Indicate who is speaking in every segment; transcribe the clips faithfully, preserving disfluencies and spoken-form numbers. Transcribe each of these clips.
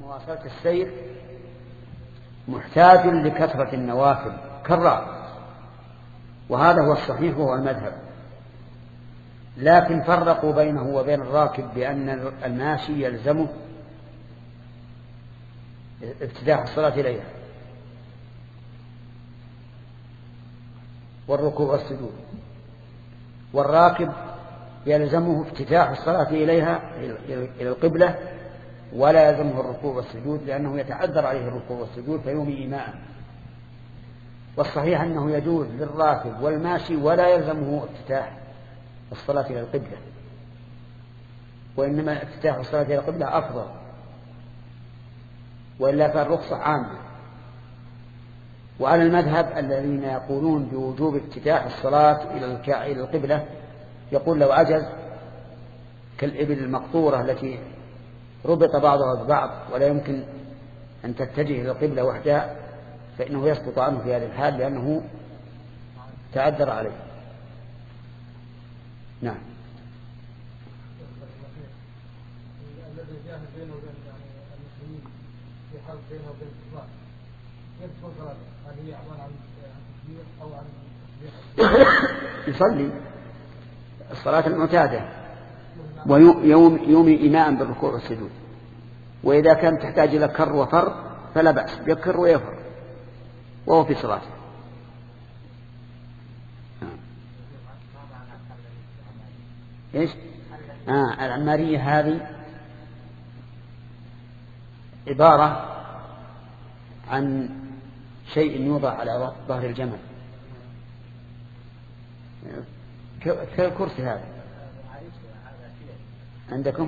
Speaker 1: مواصلة السير محتاج لكثرة النوافل كالراكب، وهذا هو الصحيح وهو المذهب. لكن فرقوا بينه وبين الراكب بأن الماشي يلزمه افتتاح الصلاة إليها والركوع والسجود، والراكب يلزمه افتتاح الصلاة إليها إلى القبلة ولا يلزمه الركوع والسجود، لأنه يتعذر عليه الركوع والسجود فيومي إيماء. والصحيح أنه يجوز للراكب والماشي ولا يلزمه افتتاح الصلاة إلى القبلة، وإنما افتتاح الصلاة إلى القبلة أفضل، وإلا فالرخصة عامة. وعلى المذهب الذين يقولون بوجوب افتتاح الصلاة إلى القبلة يقول لو عجز كالإبل المقطورة التي ربط بعضها ببعض ولا يمكن أن تتجه إلى القبلة وحدها فإنه يسقط عنه في هذه الحال لأنه تعذر عليه. نعم.
Speaker 2: الذي جاء بينه وبين المسلمين في حال بينه وبين الإسلام يدخل صلاته، هل هي عبارة عن تكبير أو عن تسبيح؟
Speaker 1: يصلي الصلاة المعتادة ويوم يومي إيماء بالركوع والسجود، وإذا كان تحتاج إلى كر وفر فلا بأس يكر ويفر وهو في صلاته. إيش؟ آه العمارية هذه عبارة عن شيء يوضع على ظهر الجمل كالكرسي هذا عندكم.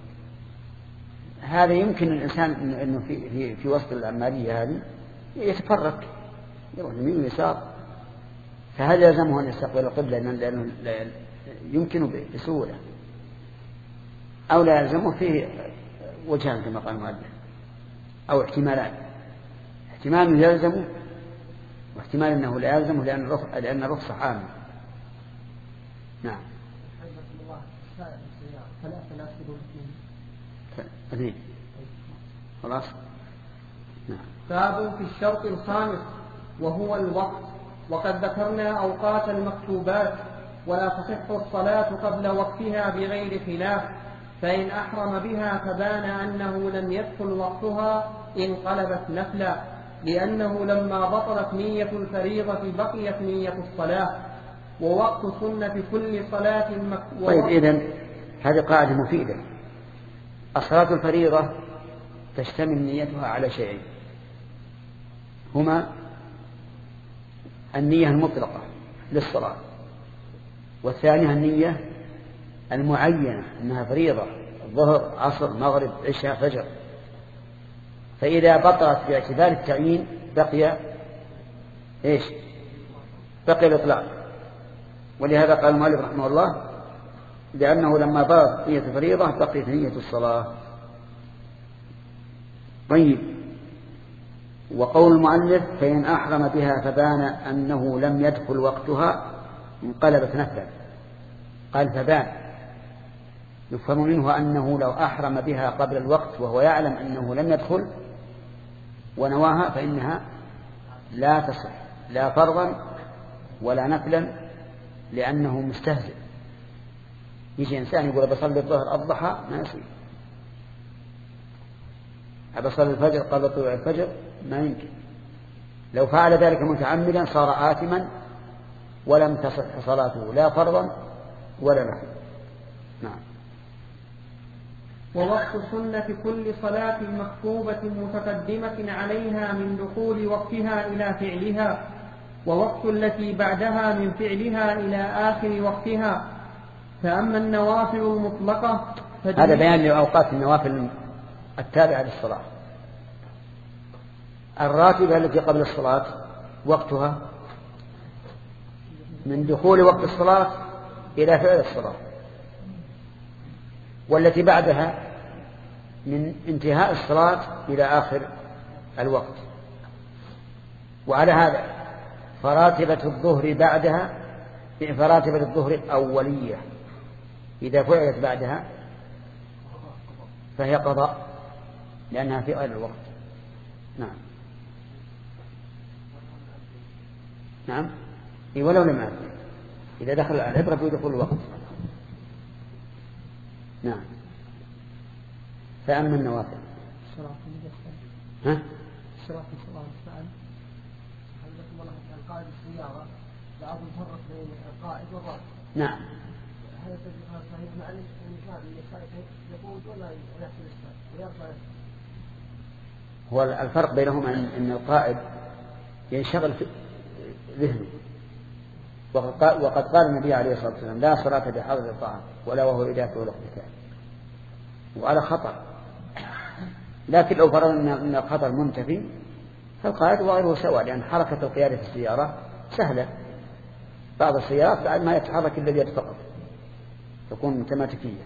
Speaker 1: هذا يمكن الإنسان إنه في في في وسط العمارية هذه يتفرق يروح يمين ويسار، فهل يلزمه أن يستقبل القبلة لأنه يمكن بسهولة، أو لا يلزمه؟ فيه وجهان كما قال المؤلف أو احتمالان، احتمال أنه يلزمه واحتمال أنه لا يلزمه لأن الرخصة عامة. نعم. اثنين خلاص. نعم.
Speaker 3: باب في الشرط الخامس وهو الوقت. وقد ذكرنا أوقات المكتوبات ولا تصح الصلاة قبل وقتها بغير خلاف، فإن أحرم بها فبان أنه لم يدخل وقتها انقلبت نفلا، لأنه لما بطلت نية الفريضة بقيت نية الصلاة. ووقت سنة كل صلاة مكتوبة.
Speaker 1: طيب إذن هذه قاعدة مفيدة. الصلاة الفريضة تشتمل نيتها على شيئين، هما النية المطلقة للصلاة، والثانية النية المعينة أنها فريضة الظهر عصر مغرب عشاء فجر. فإذا بطلت باعتبار التعيين بقي إيش؟ بقي الإطلاق. ولهذا قال المؤلف رحمه الله لأنه لما بطلت نية الفريضة بقيت نية الصلاة. طيب. وقول المؤلف فإن أحرم بها فبان أنه لم يدخل وقتها انقلبت نفلا، قال فبان يفهم منه أنه لو أحرم بها قبل الوقت وهو يعلم أنه لم يدخل ونواها فإنها لا تصح لا فرضا ولا نفلا، لأنه مستهزئ. يجي إنسان يقول بصلي الظهر الضحى ما يصير، بصلي الفجر قبل طلوع الفجر ما يمكن. لو فعل ذلك متعمدا صار آثما ولم تصح صلاته لا فرضا ولا نفلا. نعم.
Speaker 3: ووقت سنة كل صلاة مكتوبة متقدمة عليها من دخول وقتها إلى فعلها، ووقت التي بعدها من فعلها إلى آخر وقتها. فأما النوافل المطلقة
Speaker 1: هذا بيان لأوقات النوافل التابعة للصلاة. الراتبة التي قبل الصلاة وقتها من دخول وقت الصلاة إلى فعل الصلاة، والتي بعدها من انتهاء الصلاة إلى آخر الوقت. وعلى هذا فراتبة الظهر بعدها فراتبة الظهر الأولية إذا فعلت بعدها فهي قضاء، لأنها في غير الوقت. نعم نعم إيه ولو لم يأذن إذا دخل العبرة بدخول الوقت. نعم. فأما النوافل ها؟
Speaker 2: الشراط في صلاة السائل هل لكم والله القائد السيارة بعض الفرق بين القائد والراكب.
Speaker 1: نعم.
Speaker 2: هل تجد صحيح معلش الإنسان يقود ولا يحصل السائل ويرفع؟
Speaker 1: هو الفرق بينهما أن القائد ينشغل في ذهنه، وقد قال النبي عليه الصلاة والسلام لا صلاة بحضر الطعام ولا وهو إداك ولا اقتتال، وعلى خطر. لكن لو فرضنا أن الخطر منتفي فالقائد وغيره سواء، لأن حركة القيادة في السيارة سهلة. بعض السيارات بعد ما يتحرك إلا بيد فقط تكون متماسكية.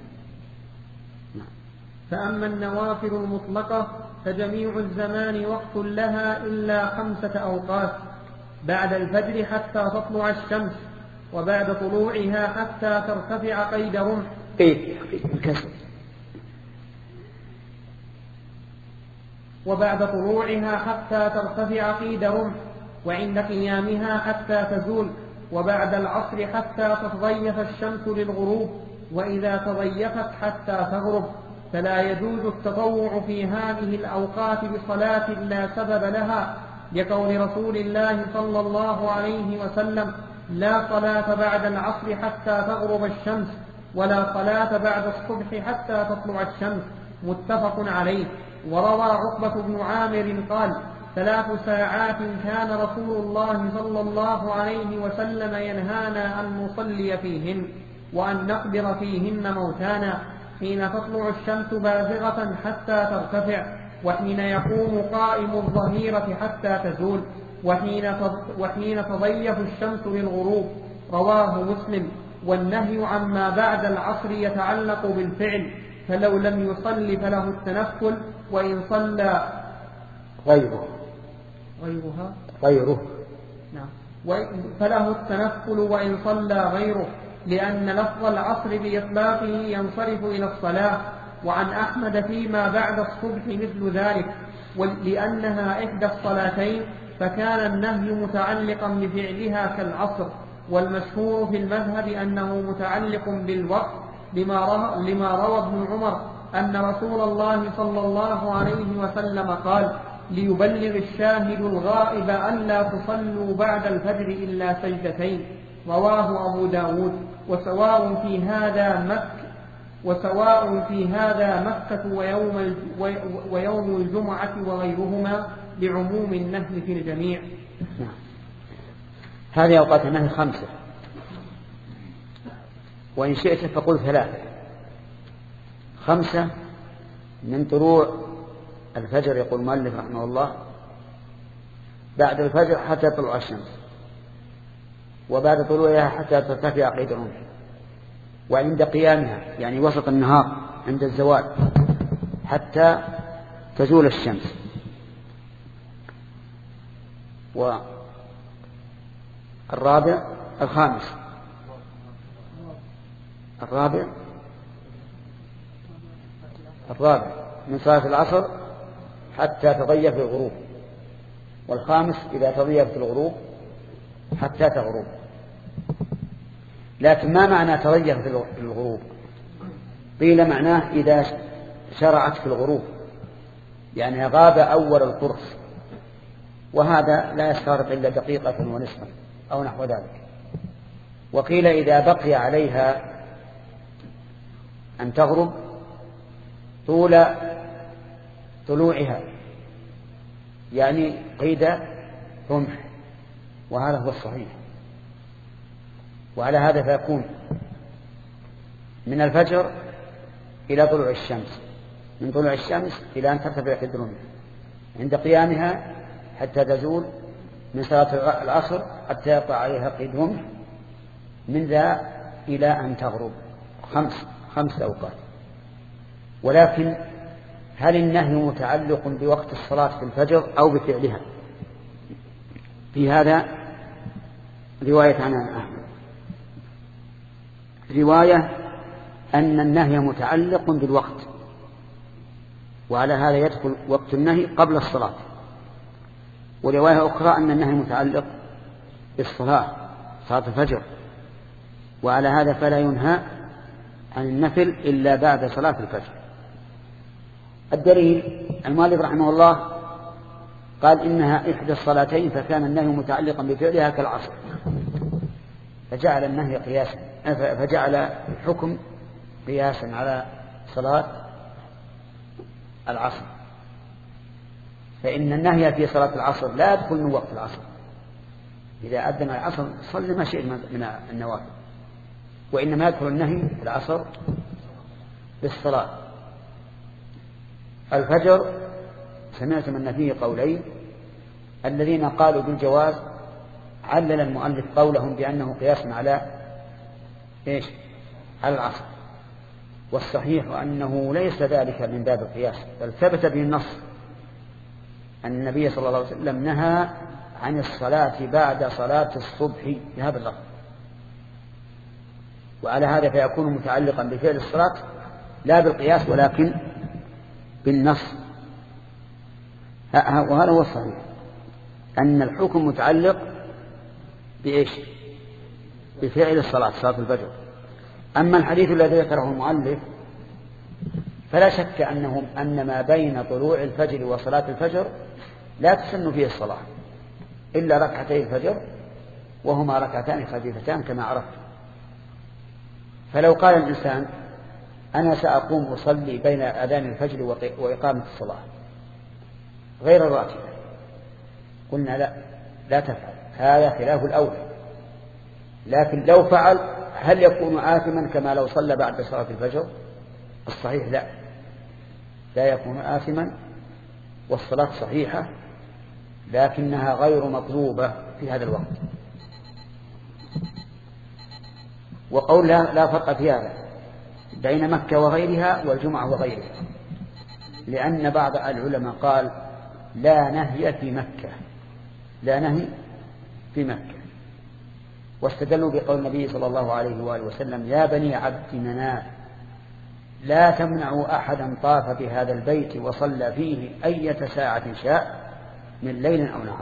Speaker 3: فأما النوافل المطلقة فجميع الزمان وقت لها إلا خمسة أوقات: بعد الفجر حتى تطلع الشمس، وبعد طلوعها حتى ترتفع قيد رمح. وبعد طلوعها حتى ترتفع قيد رمح، وعند قيامها حتى تزول، وبعد العصر حتى تتضيف الشمس للغروب، وإذا تضيفت حتى تغرب. فلا يجوز التطوع في هذه الأوقات بصلاة لا سبب لها، لقول رسول الله صلى الله عليه وسلم: لا صلاة بعد العصر حتى تغرب الشمس، ولا صلاة بعد الصبح حتى تطلع الشمس. متفق عليه. وروى عقبة بن عامر قال: ثلاث ساعات كان رسول الله صلى الله عليه وسلم ينهانا أن نصلي فيهن وأن نقبر فيهن موتانا: حين تطلع الشمس بازغة حتى ترتفع، وحين يقوم قائم الظهيرة حتى تزول، وحين وحين تضيف الشمس للغروب. رواه مسلم. والنهي عما بعد العصر يتعلق بالفعل، فلو لم يصل فله التنفل، وإن صلى
Speaker 1: غيره
Speaker 3: غيرها
Speaker 1: غيره
Speaker 3: نعم فله التنفل وإن صلى غيره، لأن لفظ العصر بإطلاقه ينصرف إلى الصلاة. وعن أحمد فيما بعد الصبح مثل ذلك، لأنها إحدى الصلاتين فكان النهي متعلقا بفعلها كالعصر. والمشهور في المذهب أنه متعلق بالوقت، لما روى ابن عمر أن رسول الله صلى الله عليه وسلم قال: ليبلغ الشاهد الغائب ألا تصلوا بعد الفجر إلا سجدتين. رواه أبو داود. وسواء في هذا مكة وسواء في هذا مكة ويوم ويوم الجمعة وغيرهما، بعموم النهي في الجميع.
Speaker 1: هذه أوقات النهي خمسة، وإن شئت فقل ثلاثة. خمسة من طلوع الفجر، يقول المؤلف رحمه الله، بعد الفجر حتى تطلع الشمس، وبعد طلوعها حتى ترتفع قيد الرمح، وعند قيامها يعني وسط النهار عند الزوال حتى تزول الشمس. والرابع الخامس الرابع الرابع من صلاة العصر حتى تضيف الغروب، والخامس إذا تضيفت الغروب حتى تغرب. لكن ما معنى تضيفت الغروب؟ قيل معناه إذا شرعت في الغروب، يعني غاب أول القرص، وهذا لا يستغرق إلا دقيقة ونصفا أو نحو ذلك. وقيل إذا بقي عليها أن تغرب طول طلوعها، يعني قيد رمح، وهذا هو الصحيح. وعلى هذا فيكون من الفجر إلى طلوع الشمس، من طلوع الشمس إلى أن ترتفع قيد الرمح، عند قيامها حتى تزول، من صلاة العصر حتى يقع عليها قيد رمح، من ذا إلى أن تغرب. خمس خمس أوقات. ولكن هل النهي متعلق بوقت الصلاة في الفجر أو بفعلها؟ في هذا رواية عن أحمد، رواية أن النهي متعلق بالوقت، وعلى هذا يدخل وقت النهي قبل الصلاة. ورواية أخرى أن النهي متعلق بالصلاة، صلاة الفجر، وعلى هذا فلا ينهى عن النفل إلا بعد صلاة الفجر. الدليل المؤلف رحمه الله قال إنها إحدى الصلاتين، فكان النهي متعلقا بفعلها كالعصر، فجعل النهي قياسا، فجعل الحكم قياسا على صلاة العصر، فإن النهي في صلاة العصر لا يدخل من وقت العصر. إذا أذن العصر صل ما شئت من النوافل، وإنما يدخل النهي في العصر بالصلاة. الفجر سمعت من فيه قولين، الذين قالوا بالجواز علل المؤلف قولهم بأنه قياس على إيش؟ على العصر، والصحيح أنه ليس ذلك من باب القياس، بل ثبت به النص أن النبي صلى الله عليه وسلم نهى عن الصلاة بعد صلاة الصبح بهذا اللفظ، وعلى هذا فيكون متعلقا بفعل الصلاة لا بالقياس ولكن بالنص. وهذا هو الصحيح، أن الحكم متعلق بإيش؟ بفعل الصلاة، صلاة الفجر. أما الحديث الذي ذكره المؤلف فلا شك أنهم أن ما بين طلوع الفجر وصلاة الفجر لا تسن فيه الصلاة إلا ركعتي الفجر، وهما ركعتان خفيفتان كما عرفت. فلو قال الإنسان أنا سأقوم أصلي بين أذان الفجر وإقامة الصلاة غير الراتبة، قلنا لا لا تفعل، هذا خلاف الأولى. لكن لو فعل هل يكون آثما كما لو صلى بعد صلاة الفجر؟ الصحيح لا، لا يكون آثما، والصلاة صحيحة، لكنها غير مطلوبة في هذا الوقت. وقول لا, لا فرق في هذا بين مكة وغيرها والجمعة وغيرها، لأن بعض العلماء قال لا نهي في مكة، لا نهي في مكة، واستدلوا بقول النبي صلى الله عليه وآله وسلم يا بني عبد مناف لا تمنعوا أحدا طاف بهذا البيت وصلى فيه أية ساعة شاء من ليل أو نهار.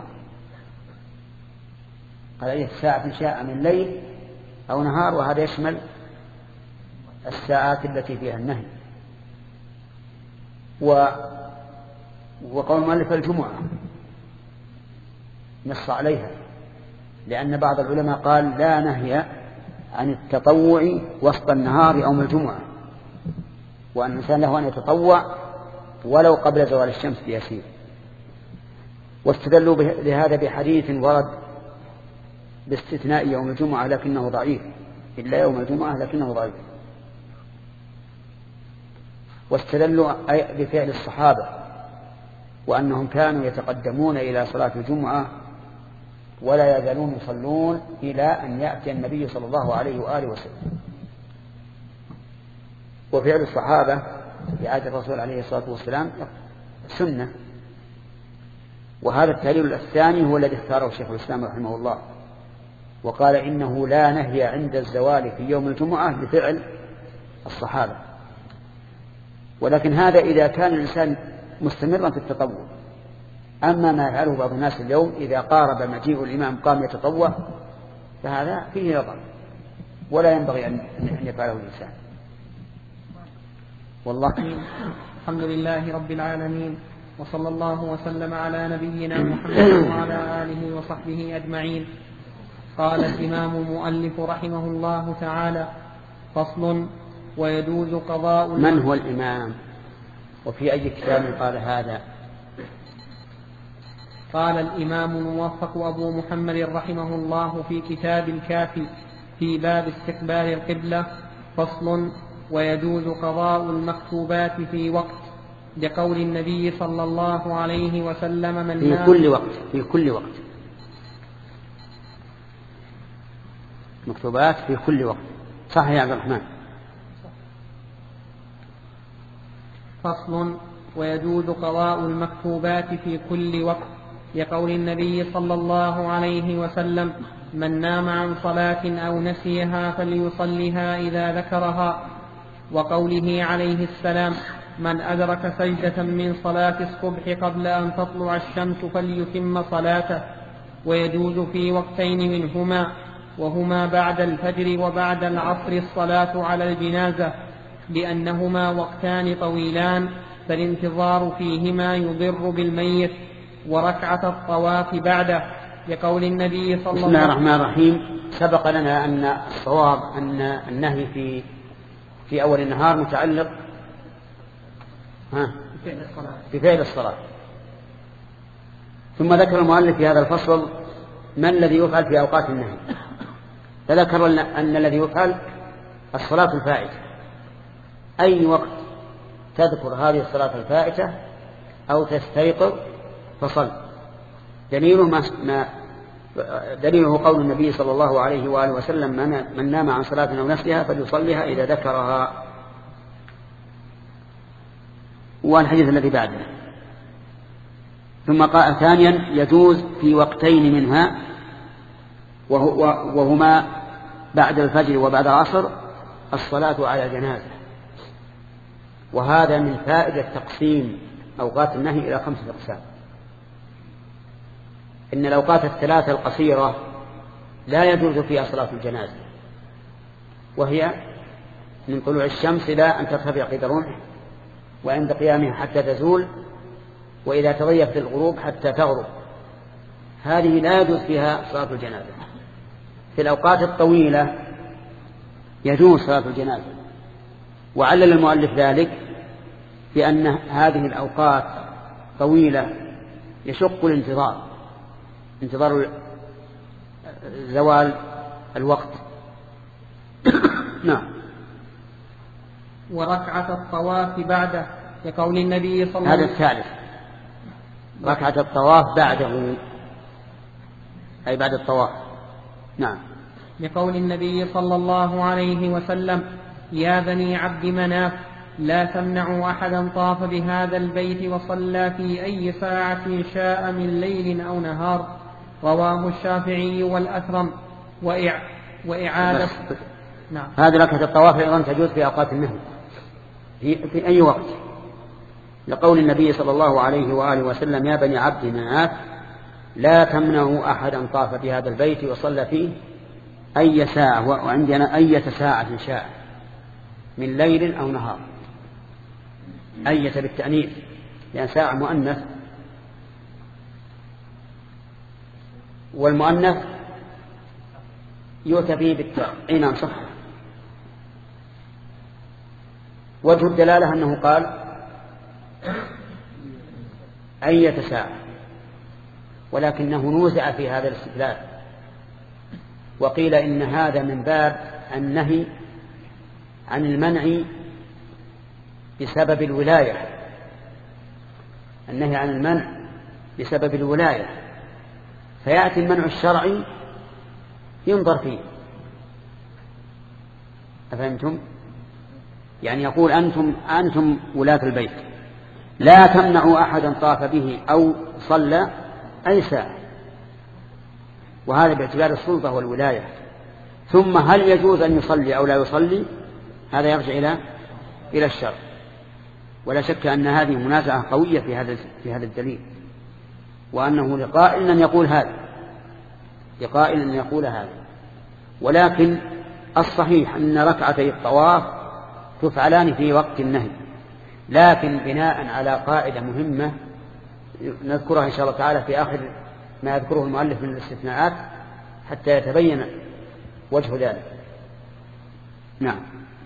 Speaker 1: قال أية ساعة شاء من ليل أو نهار، وهذا يشمل الساعات التي فيها النهي. و... وقول مؤلف الجمعة نص عليها، لأن بعض العلماء قال لا نهي عن التطوع وسط النهار يوم الجمعة، وأن الإنسان له أن يتطوع ولو قبل زوال الشمس بيسير. واستدلوا لهذا بحديث ورد باستثناء يوم الجمعة لكنه ضعيف، إلا يوم الجمعة لكنه ضعيف. واستدلوا بفعل الصحابة وأنهم كانوا يتقدمون إلى صلاة الجمعة ولا يزالون يصلون إلى أن يأتي النبي صلى الله عليه وآله وسلم. وفعل الصحابة في عهد الرسول عليه الصلاة والسلام سنة. وهذا التعليل الثاني هو الذي اختاره شيخ الإسلام رحمه الله، وقال إنه لا نهي عند الزوال في يوم الجمعة بفعل الصحابة. ولكن هذا إذا كان الإنسان مستمرا في التطوع. أما ما يفعله بعض الناس اليوم إذا قارب مجيء الإمام قام يتطوع فهذا فيه نظر، ولا ينبغي أن يفعله الإنسان. والله
Speaker 3: الحمد لله رب العالمين، وصلى الله وسلم على نبينا محمد وعلى آله وصحبه أجمعين. قال الإمام المؤلف رحمه الله تعالى: فصل: ويجوز قضاء.
Speaker 1: من هو الإمام وفي أي كتاب قال هذا؟
Speaker 3: قال الإمام الموفق أبو محمد رحمه الله في كتاب الكافي في باب استقبال القبلة: فصل: ويجوز قضاء المكتوبات في وقت، لقول النبي صلى الله عليه وسلم: من
Speaker 1: في كل وقت في كل وقت مكتوبات في كل وقت. صح يا عبد الرحمن؟
Speaker 3: فصل: ويجوز قضاء المكتوبات في كل وقت، لقول النبي صلى الله عليه وسلم: من نام عن صلاة أو نسيها فليصلها إذا ذكرها، وقوله عليه السلام: من أدرك سجدة من صلاة الصبح قبل أن تطلع الشمس فليتم صلاته، ويجوز في وقتين منهما، وهما بعد الفجر وبعد العصر الصلاة على الجنازة، لأنهما وقتان طويلان فالانتظار فيهما يضر بالميت، وركعة الطواف بعده، لقول النبي صلى الله عليه وسلم.
Speaker 1: بسم الله الرحمن الرحيم. سبق لنا أن الصواب أن النهي في في أول النهار متعلق ها بفعل الصلاة. ثم ذكر المؤلف في هذا الفصل ما الذي يفعل في أوقات النهي، فذكر أن الذي يفعل الصلاة الفائتة. أي وقت تذكر هذه الصلاة الفائتة أو تستيقظ فصل. دليله ما ما دليله قول النبي صلى الله عليه وآله وسلم: من نام عن صلاة أو نسيها فليصليها إذا ذكرها. والحديث الذي بعده. ثم قال ثانيا: يجوز في وقتين منها وهما بعد الفجر وبعد العصر الصلاة على الجنازة. وهذا من فائدة تقسيم أوقات النهي إلى خمسة أقسام. إن الأوقات الثلاثة القصيرة لا يجوز فيها صلاة الجنازة، وهي من طلوع الشمس إلى أن ترتفع قيد الرمح، وعند قيامها حتى تزول، وإذا تضيفت الغروب حتى تغرب. هذه لا يجوز فيها صلاة الجنازة. في الأوقات الطويلة يجوز صلاة الجنازة، وعلل المؤلف ذلك بأن هذه الأوقات طويلة يشق الانتظار، انتظار زوال الوقت. نعم.
Speaker 3: وركعة الطواف بعده، لقول النبي صلى الله
Speaker 1: عليه وسلم. هذا الثالث، ركعة الطواف بعده أي بعد الطواف. نعم.
Speaker 3: لقول النبي صلى الله عليه وسلم: يا بني عبد مناف لا تمنعوا أحدا طاف بهذا البيت وصلى في أي ساعة شاء من ليل أو نهار. رواه الشافعي والأثرم. وإع... وإعادة
Speaker 1: نعم. هذه ركعة الطواف أيضا تجوز في أوقات النهي في... في أي وقت، لقول النبي صلى الله عليه وآله وسلم: يا بني عبد مناف لا تمنعوا أحدا طاف بهذا البيت وصلى فيه أي ساعة، وعندنا أي ساعة شاء من ليل أو نهار. أية بالتأنيث لأن ساعة مؤنث، والمؤنث يؤتى به بالتاء. أي نعم صح. وجه الدلالة أنه قال أية ساعة، ولكنه نوزع في هذا الاستدلال، وقيل إن هذا من باب النهي عن المنع بسبب الولاية، النهي عن المنع بسبب الولاية، فيأتي المنع الشرعي ينظر فيه. أفهمتم؟ يعني يقول أنتم, أنتم ولاة البيت لا تمنعوا أحدا طاف به أو صلى أي ساعة، وهذا باعتبار السلطة والولاية. ثم هل يجوز أن يصلي أو لا يصلي؟ هذا يرجع إلى إلى الشرع. ولا شك أن هذه منازعة قوية في هذا في هذا الدليل، وأنه لقائل أن يقول هذا لقائل أن يقول هذا ولكن الصحيح أن ركعتي الطواف تفعلان في وقت النهي، لكن بناء على قاعدة مهمة نذكرها إن شاء الله تعالى في آخر ما يذكره المؤلف من الاستثناءات حتى يتبين وجه ذلك. نعم.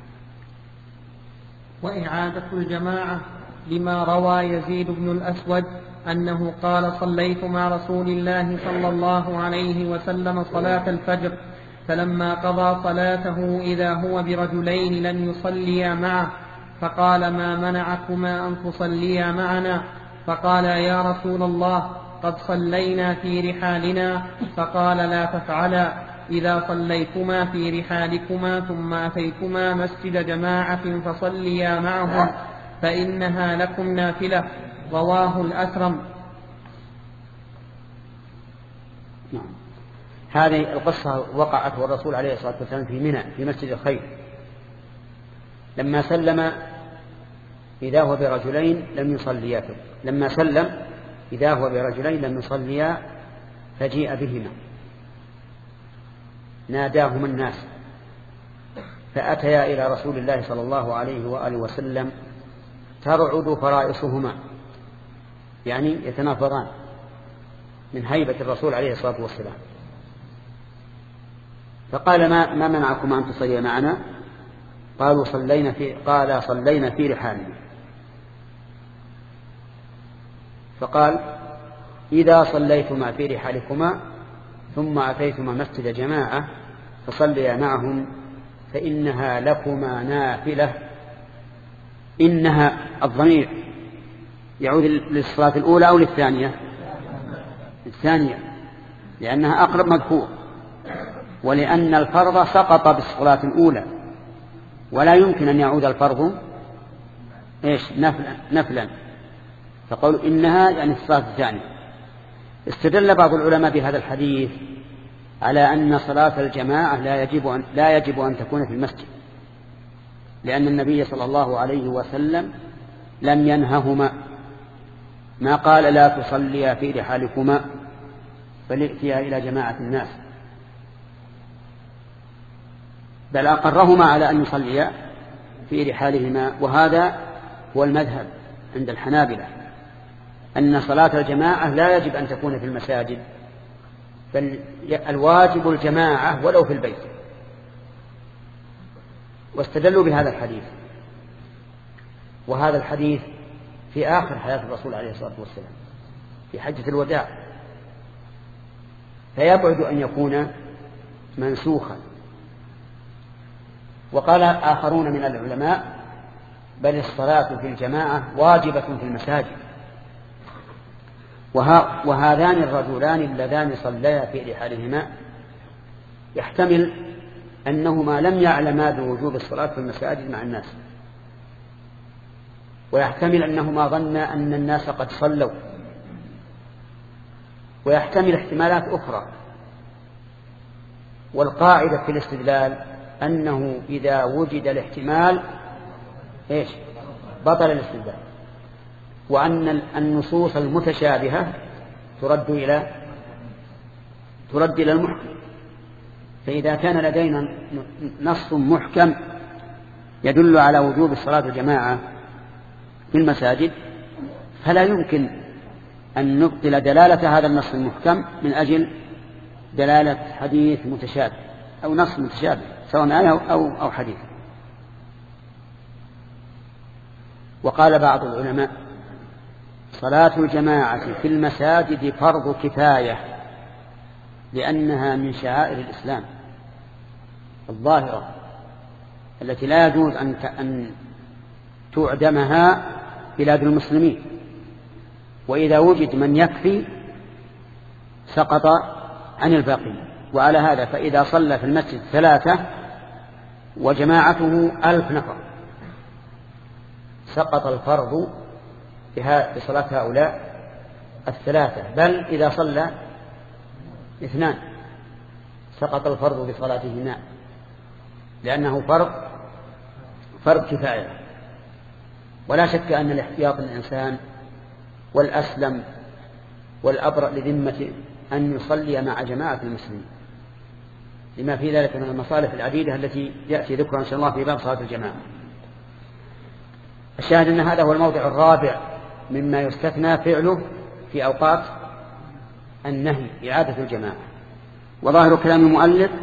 Speaker 3: وإعادة الجماعة لما روى يزيد بن الأسود أنه قال: صليت مع رسول الله صلى الله عليه وسلم صلاة الفجر، فلما قضى صلاته إذا هو برجلين لم يصليا معه، فقال: ما منعكما أن تصليا معنا؟ فقال: يا رسول الله قد صلينا في رحالنا. فقال: لا تفعلا، إذا صليتما في رحالكما ثم أتيتما مسجد جماعة فصليا معهم فإنها لكم نافلة. رواه الأثرم.
Speaker 1: نعم. هذه القصة وقعت والرسول عليه الصلاة والسلام في منى في مسجد الخير، لما سلم إذا هو برجلين لم يصليا، لما سلم إذا هو برجلين لم يصليا فجيء بهما ناداهما الناس فأتيا إلى رسول الله صلى الله عليه وآله وسلم ترعد فرائصهما، يعني يتنافران من هيبة الرسول عليه الصلاة والسلام. فقال ما, ما منعكم أن تصلي معنا؟ قالوا صلينا في قال صلينا في رحالنا. فقال إذا صليتما في رحالكما ثم أتيتما مسجد جماعة فصليا معهم فإنها لكما نافلة. إنها الضمير يعود للصلاة الأولى أو للثانية؟ الثانية، لأنها أقرب مذكور، ولأن الفرض سقط بالصلاة الأولى ولا يمكن أن يعود الفرض إيش نفلا, نفلا. فقالوا إنها يعني الصلاة الثانية. استدل بعض العلماء بهذا الحديث على أن صلاة الجماعة لا يجب أن, لا يجب أن تكون في المسجد، لأن النبي صلى الله عليه وسلم لم ينههما، ما قال لا تصليا في رحالكما فلئتيا إلى جماعة الناس، بل أقرهما على أن يصليا في رحالهما. وهذا هو المذهب عند الحنابلة، أن صلاة الجماعة لا يجب أن تكون في المساجد، بل الواجب الجماعة ولو في البيت. واستدلوا بهذا الحديث، وهذا الحديث في آخر حياة الرسول عليه الصلاة والسلام في حجة الوداع، فيبعد أن يكون منسوخا. وقال آخرون من العلماء بل الصلاة في الجماعة واجبة في المساجد. وهذان الرجلان اللذان صليا في رحالهما يحتمل أنهما لم يعلما بوجوب الصلاة في المساجد مع الناس، ويحتمل أنهما ظنا أن الناس قد صلوا، ويحتمل احتمالات أخرى. والقاعدة في الاستدلال أنه إذا وجد الاحتمال إيش بطل الاستدلال، وأن النصوص المتشابهة ترد إلى ترد إلى المحكم. فإذا كان لدينا نص محكم يدل على وجوب الصلاة الجماعة في المساجد فلا يمكن أن نبطل دلالة هذا النص المحكم من أجل دلالة حديث متشابه أو نص متشابه سواء آية أو, أو حديث. وقال بعض العلماء صلاة الجماعة في المساجد فرض كفاية، لأنها من شعائر الإسلام الظاهرة التي لا يجوز أن تعدمها بلاد المسلمين. وإذا وجد من يكفي سقط عن الباقي. وعلى هذا فإذا صلى في المسجد ثلاثة وجماعته ألف نفر سقط الفرض بصلاة هؤلاء الثلاثة، بل إذا صلى اثنان سقط الفرض بصلاتهما، لأنه فرض فرض كفاية. ولا شك أن الاحتياط الإنسان والأسلم والأبرأ لذمته أن يصلي مع جماعة المسلمين، لما في ذلك من المصالح العديدة التي يأتي ذكرها إن شاء الله في باب صلاة الجماعة. الشاهد أن هذا هو الموضع الرابع مما يستثنى فعله في أوقات النهي إعادة الجماعة. وظاهر كلام المؤلف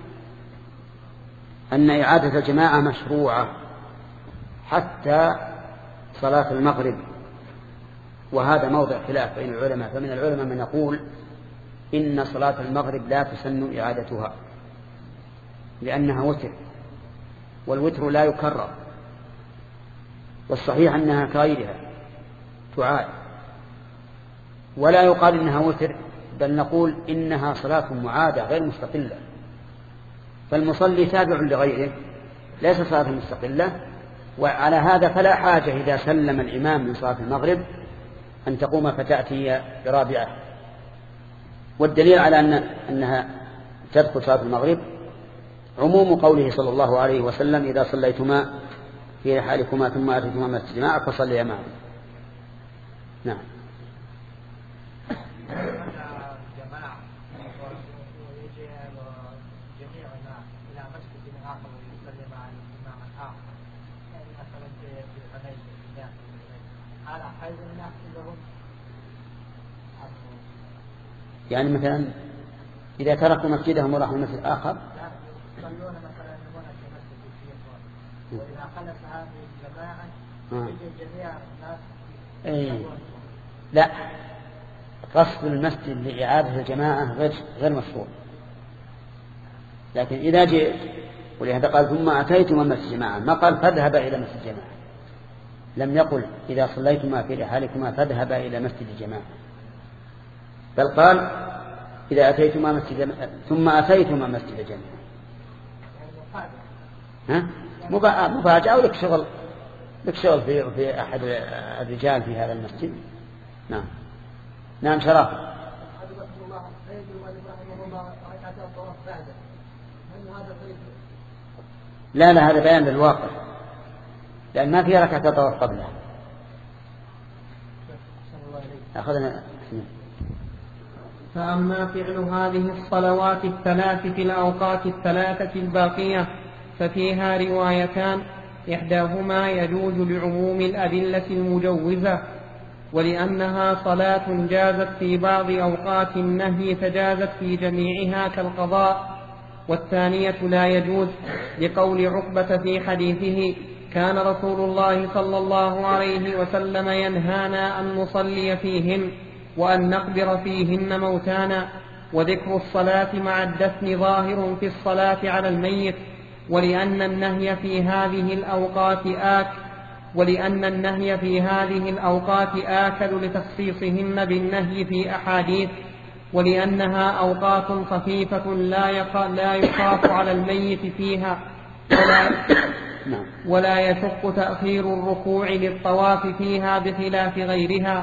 Speaker 1: أن إعادة الجماعة مشروعة حتى صلاة المغرب، وهذا موضع خلاف بين العلماء. فمن العلماء من يقول إن صلاة المغرب لا تسن إعادتها لأنها وتر، والوتر لا يكرر، والصحيح أنها كغيرها تعاد. ولا يقال إنها وتر، بل نقول إنها صلاة معادة غير مستقلة، فالمصلي تابع لغيره ليس صلاة مستقلة. وعلى هذا فلا حاجة إذا سلم الإمام من صلاة المغرب أن تقوم فتأتي برابعة. والدليل على أن أنها تدخل صلاة المغرب عموم قوله صلى الله عليه وسلم إذا صليتما في رحالكما ثم أتيتما مسجد الجماعة فصليا معه. نعم. يعني مثلا إذا تركوا مسجدهم وراحوا مسجد آخر
Speaker 2: يصلون مثلا هنا في مسجد فيه وإذا خلت هذه الجماعة يجي جميع الناس.
Speaker 1: أي لا، قصد المسجد لإعادة الجماعة غير غير مشروع، لكن إذا جئت ولهذا قال ثم أتيتما مسجد الجماعة، ما قال فاذهب إلى مسجد الجماعة، لم يقل إذا صليتما في رحالكما فاذهب إلى مسجد الجماعة، بل قال إذا أتيتما مسجد ثم أتيتما مسجد الجماعة. ها مفاجأة ولك شغل لك شغل في في أحد الرجال في هذا المسجد. نعم. نعم شرف. لا لا هذا بيان للواقع، لأن ما في ركعة طواف قبلها. أخذنا.
Speaker 3: فأما فعل هذه الصلوات الثلاث في الأوقات الثلاثة الباقية ففيها روايتان، إحداهما يجوز لعموم الأدلة المجوزة، ولأنها صلاة جازت في بعض أوقات النهي فجازت في جميعها كالقضاء، والثانية لا يجوز لقول عقبة في حديثه كان رسول الله صلى الله عليه وسلم ينهانا أن نصلي فيهن وأن نقبر فيهن موتانا، وذكر الصلاة مع الدفن ظاهر في الصلاة على الميت، ولأن النهي في هذه الأوقات آك ولأن النهي في هذه الأوقات آكد لتخصيصهن بالنهي في أحاديث، ولأنها أوقات خفيفة لا يخاف على الميت فيها، ولا, ولا يشق تأخير الركوع للطواف فيها بخلاف غيرها.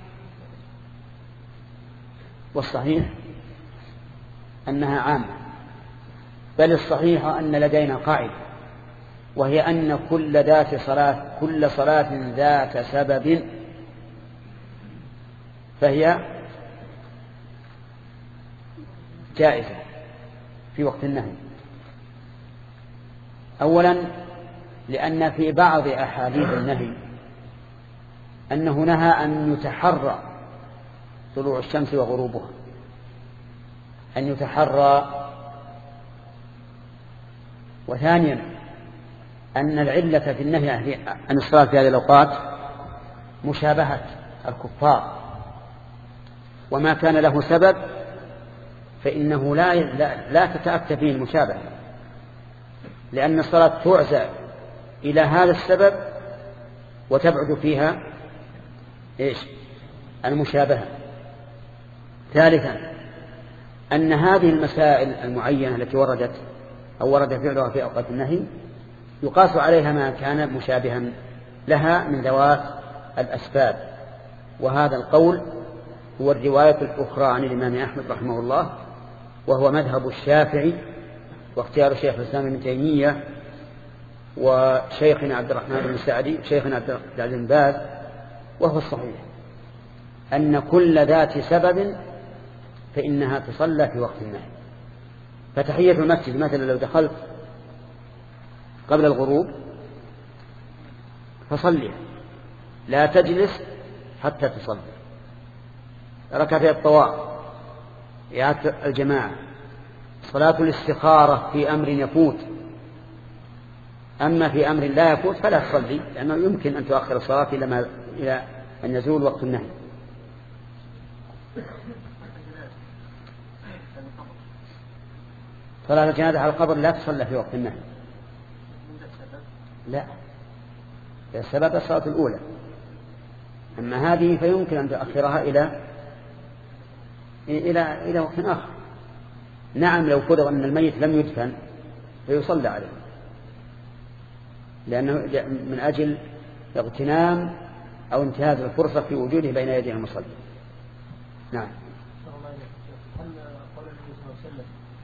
Speaker 1: والصحيح أنها عامة، بل الصحيح أن لدينا قاعدة، وهي أن كل ذات صلاة كل صلاة ذات سبب فهي جائزة في وقت النهي. أولا لأن في بعض أحاديث النهي أنه نهى أن يتحرى طلوع الشمس وغروبها، أن يتحرى. وثانيا أن العلة في النهي عن الصلاة في هذه الأوقات مشابهة الكفار، وما كان له سبب فإنه لا, لا, لا تتأتى فيه المشابهة، لأن الصلاة تعزى إلى هذا السبب وتبعد فيها إيش؟ المشابهة. ثالثا أن هذه المسائل المعينة التي وردت أو ورد فعلها في أوقات النهي يقاس عليها ما كان مشابها لها من ذوات الأسباب، وهذا القول هو الرواية الأخرى عن الإمام أحمد رحمه الله، وهو مذهب الشافعي واختيار شيخ الإسلام ابن تيمية وشيخنا عبد الرحمن بن سعدي شيخنا عبد العزيز بن باز، وهو الصحيح أن كل ذات سبب فإنها تصلى في وقت النهي. فتحية المسجد مثلا لو دخلت قبل الغروب فصلي، لا تجلس حتى تصلي. ركعتي الطواف، إعادة الجماعة، صلاة الاستخارة في أمر يفوت. أما في أمر لا يفوت فلا تصلي، لأنه يمكن أن تؤخر الصلاة إلى, إلى أن يزول وقت النهي. صلاة الجنازة على القبر لا تصلى في وقت النهي، لا، السبب الصلاة الأولى. أما هذه فيمكن أن تؤخرها إلى إلى إلى وقت آخر. نعم لو فرض أن الميت لم يدفن فيصلى عليه، لأنه من أجل اغتنام أو انتهاز الفرصة في وجوده بين يدي المصلي. نعم.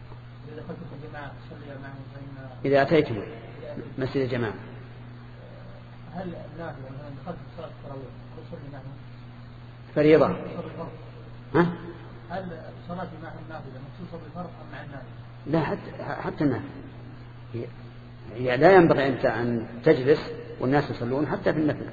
Speaker 1: إذا أتيتم مسجد الجماعة
Speaker 2: هل النافلة مثلا دخلت صلاة التراويح تصلي معها
Speaker 1: فريضة؟ ها؟
Speaker 2: هل صلاة مع النافلة مخصوصة بالفرض أم مع النافلة؟
Speaker 1: لا، حتى حتى النافلة هي, هي لا ينبغي أنت أن تجلس والناس يصلون حتى في النفل.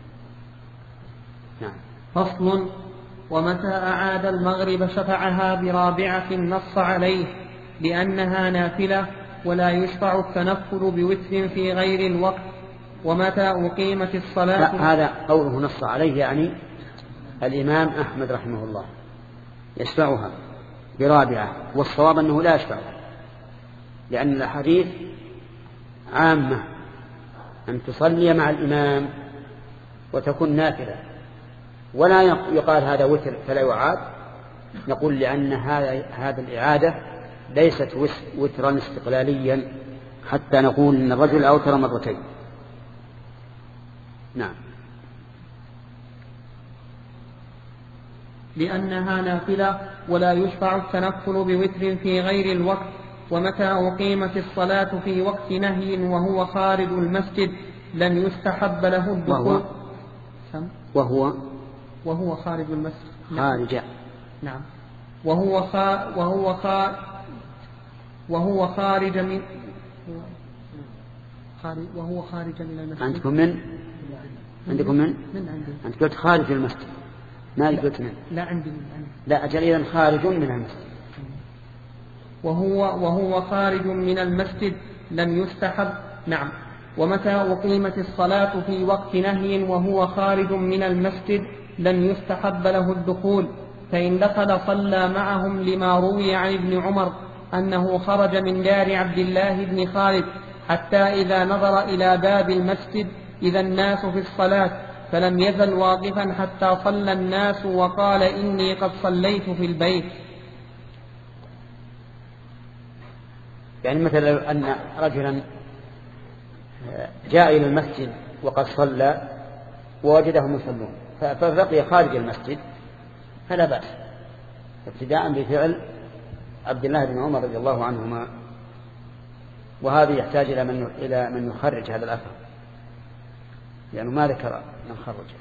Speaker 1: نعم.
Speaker 3: فصل. ومتى أعاد المغرب شفعها برابعة نص عليه لأنها نافلة ولا يشفع التنفل بوتر في غير الوقت. ومتى أقيمت الصلاة.
Speaker 1: هذا قوله نص عليه يعني الإمام أحمد رحمه الله يشفعها برابعة، والصواب أنه لا يشفعها، لأن الحديث عامة أن تصلي مع الإمام وتكون نافلة، ولا يقال هذا وتر فلا يعاد. نقول لأن هذه الإعادة ليست وترا استقلاليا حتى نقول إن الرجل أوتر مرتين. نعم.
Speaker 3: لأنها نافلة ولا يشفع التنفل بوتر في غير الوقت. ومتى أقيمت الصلاة في وقت نهي وهو خارج المسجد لم يستحب له الدخول.
Speaker 1: وهو
Speaker 3: وهو خارج المسجد.
Speaker 1: خارج.
Speaker 3: نعم. وهو خا وهو خا وهو خارج من خارج وهو خارج من المسجد.
Speaker 1: عندكم من عندكم من
Speaker 3: من عندي.
Speaker 1: أنت قلت خارج المسجد، ما قلت من.
Speaker 3: لا عندي من عندي.
Speaker 1: لا أجل، إذن خارج من المسجد.
Speaker 3: وهو وهو خارج من المسجد لم يستحب. نعم. ومتى أقيمت الصلاة في وقت نهي وهو خارج من المسجد لم يستحب له الدخول، فإن دخل صلى معهم لما روي عن ابن عمر أنه خرج من دار عبد الله بن خالد حتى إذا نظر إلى باب المسجد إذا الناس في الصلاة فلم يزل واقفا حتى صلى الناس وقال إني قد صليت في البيت.
Speaker 1: يعني مثلا أن رجلا جاء إلى المسجد وقد صلى ووجدهم يصلون فبقي خارج المسجد فلا بأس، ابتداء بفعل عبد الله بن عمر رضي الله عنهما. وهذا يحتاج إلى من إلى من يخرج هذا الأثر، لأنه ما ذكر من خرجه.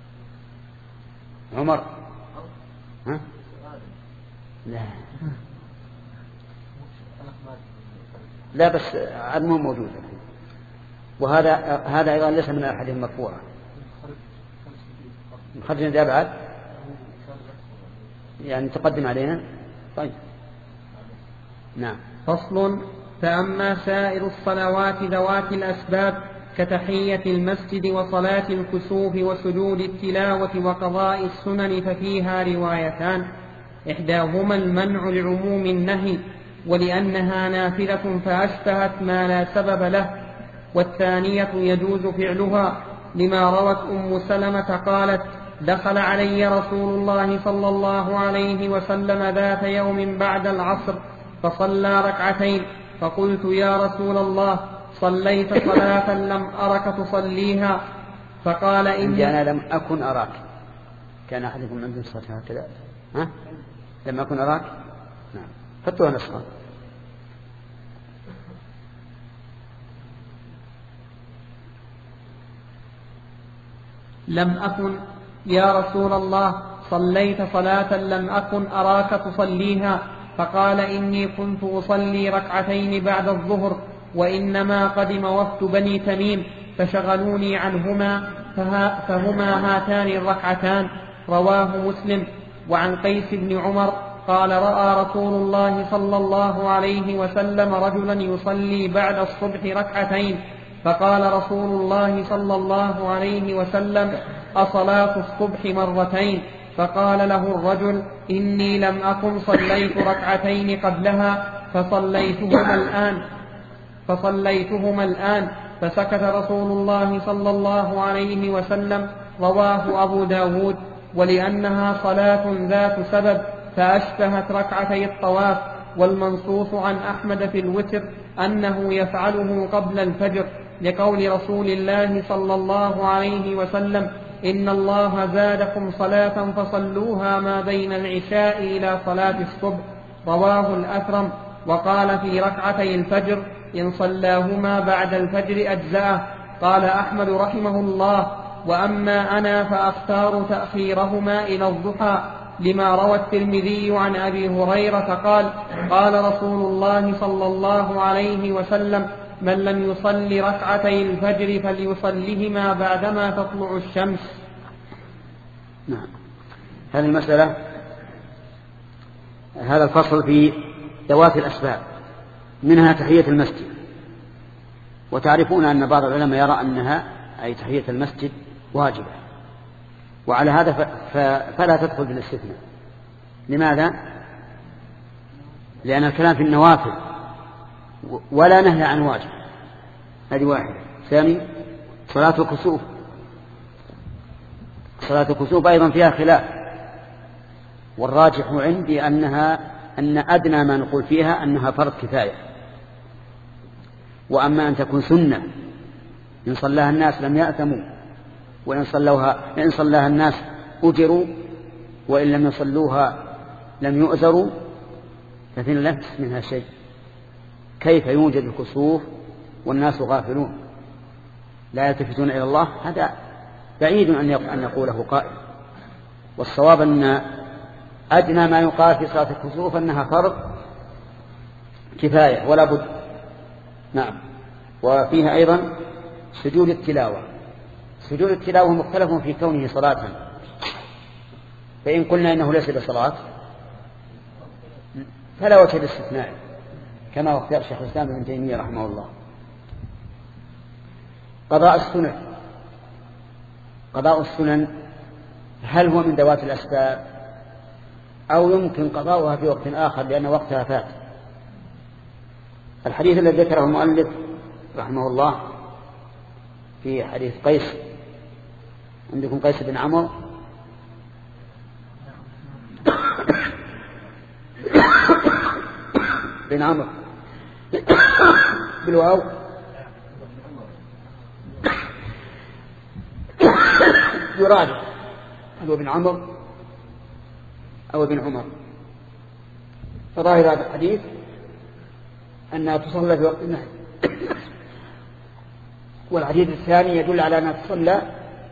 Speaker 1: عمر ها؟ لا لا بس عدمه موجود. وهذا هذا أيضا ليس من الأحاديث المرفوعة. خرجنا ذا بعد يعني تقدم علينا. طيب. نعم.
Speaker 3: فصل. فأما سائر الصلوات ذوات الأسباب كتحية المسجد وصلاة الكسوف وسجود التلاوة وقضاء السنن ففيها روايتان، إحداهما المنع لعموم النهي ولأنها نافلة فأشبهت ما لا سبب له، والثانية يجوز فعلها لما روت أم سلمة قالت دخل علي رسول الله صلى الله عليه وسلم ذات يوم بعد العصر فصلى ركعتين فقلت يا رسول الله صليت صلاة لم أرك تصليها، فقال إني
Speaker 1: أنا لم أكن أراك. كان أحدكم عنده صلاة هكذا؟ ها؟ لم أكن أراك. نعم. حطوها نسخة.
Speaker 3: لم أكن يا رسول الله صليت صلاة لم أكن أراك تصليها، فقال إني كنت أصلي ركعتين بعد الظهر وإنما قدم وفد بني تميم فشغلوني عنهما فهما هاتان الركعتان. رواه مسلم. وعن قيس بن عمر قال رأى رسول الله صلى الله عليه وسلم رجلا يصلي بعد الصبح ركعتين فقال رسول الله صلى الله عليه وسلم أصلاة الصبح مرتين؟ فقال له الرجل إني لم أكن صليت ركعتين قبلها فصليتهما الآن فصليتهما الآن فسكت رسول الله صلى الله عليه وسلم. رواه أبو داود. ولأنها صلاة ذات سبب فأشبهت ركعتي الطواف. والمنصوص عن أحمد في الوتر أنه يفعله قبل الفجر لقول رسول الله صلى الله عليه وسلم إن الله زادكم صلاة فصلوها ما بين العشاء إلى صلاة الصبح. رواه الأثرم. وقال في ركعتي الفجر إن صلاهما بعد الفجر أجزأه قال أحمد رحمه الله: وأما أنا فأختار تأخيرهما إلى الضحى، لما روى الترمذي عن أبي هريرة قال: قال رسول الله صلى الله عليه وسلم: من لم يصل ركعتي الفجر فليصلهما بعدما تطلع الشمس.
Speaker 1: نعم. هذه المسألة، هذا الفصل في ذوات الأسباب، منها تحية المسجد. وتعرفون أن بعض العلماء يرى أنها أي تحية المسجد واجبة، وعلى هذا فلا تدخل في الاستثناء. لماذا؟ لأن الكلام في النوافل ولا نهي عن واجب. هذه واحدة. ثاني، صلاة الكسوف. صلاة الكسوف أيضا فيها خلاف، والراجح عندي أنها أن أدنى ما نقول فيها أنها فرض كفاية. وأما أن تكون سنة إن صلاها الناس لم يأثموا، وإن صلوها إن صلاها الناس أجروا، وإن لم يصلوها لم يؤذروا، ففي اللبس منها شيء. كيف يوجد الكسوف والناس غافلون لا يلتفتون إلى الله؟ هذا بعيد أن يقوله قائل. والصواب أن أدنى ما يقال في صلاة الكسوف أنها فرض كفاية ولا بد. نعم. وفيها أيضا سجود التلاوة. سجود التلاوة مختلف في كونه صلاة، فإن قلنا إنه ليس بصلاة فلا وجه الاستثناء، كما اختار شيخ الإسلام ابن تيمية رحمه الله. قضاء السنن. قضاء السنن هل هو من ذوات الأسباب أو يمكن قضاؤها في وقت آخر لأن وقتها فات؟ الحديث الذي ذكره المؤلف رحمه الله في حديث قيس، عندكم قيس بن عمرو بن عمرو بالواو يراجع هل هو بن عمرو أو بن عمر. فظاهر هذا الحديث أنها تصلى في وقت النهي، والحديث الثاني يدل على أنها تصلى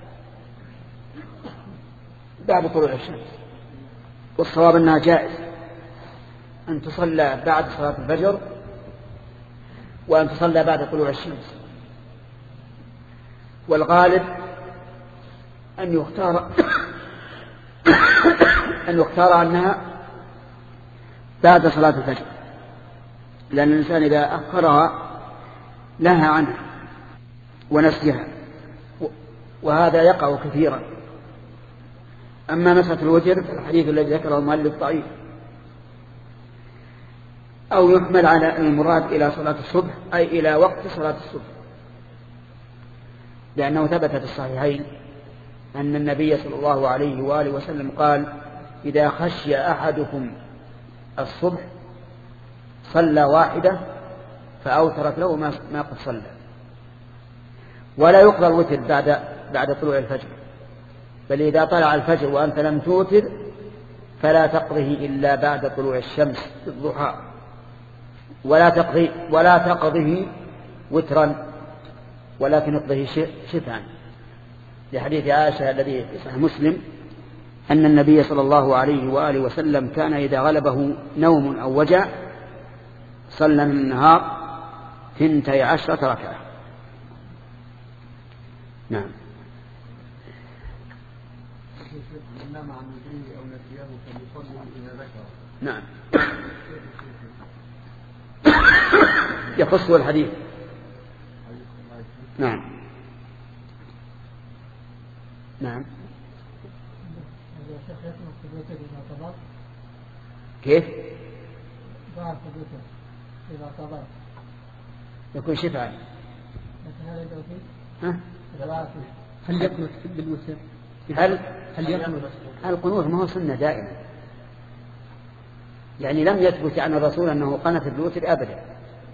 Speaker 1: بعد طلوع الشمس. والصواب أنها جائز أن تصلى بعد صلاة الفجر وأن تصلى بعد طلوع الشمس. والغالب أن يختار أن يختار أنها بعد صلاة الفجر، لأن الإنسان إذا أخرها لها عنها ونسيها، وهذا يقع كثيرا. أما مسألة الوتر فالحديث الذي ذكره المؤلف ضعيف، أو يحمل على المراد إلى صلاة الصبح أي إلى وقت صلاة الصبح، لأنه ثبت في الصحيحين أن النبي صلى الله عليه وآله وسلم قال: إذا خشي أحدكم الصبح صلى واحدة فأوترت له ما قد صلى. ولا يقضى الوتر بعد بعد طلوع الفجر، بل إذا طلع الفجر وأنت لم توتر فلا تقضه إلا بعد طلوع الشمس في الضحى، ولا تقضي ولا تقضه وترا، ولكن اقضه شفعا، لحديث عائشة الذي في صحيح مسلم أن النبي صلى الله عليه وآله وسلم كان إذا غلبه نوم أو وجع صلى من النهار ثنتي عشرة ركعة. نعم. نعم. يخص الحديث. نعم. نعم. كيف؟ يكون شفعا.
Speaker 3: هل يقنط بالوتر؟
Speaker 1: هل
Speaker 3: هل يقنط؟
Speaker 1: القنوت ما هو سنة دائما، يعني لم يثبت عن الرسول أنه قنت بالوتر أبدا.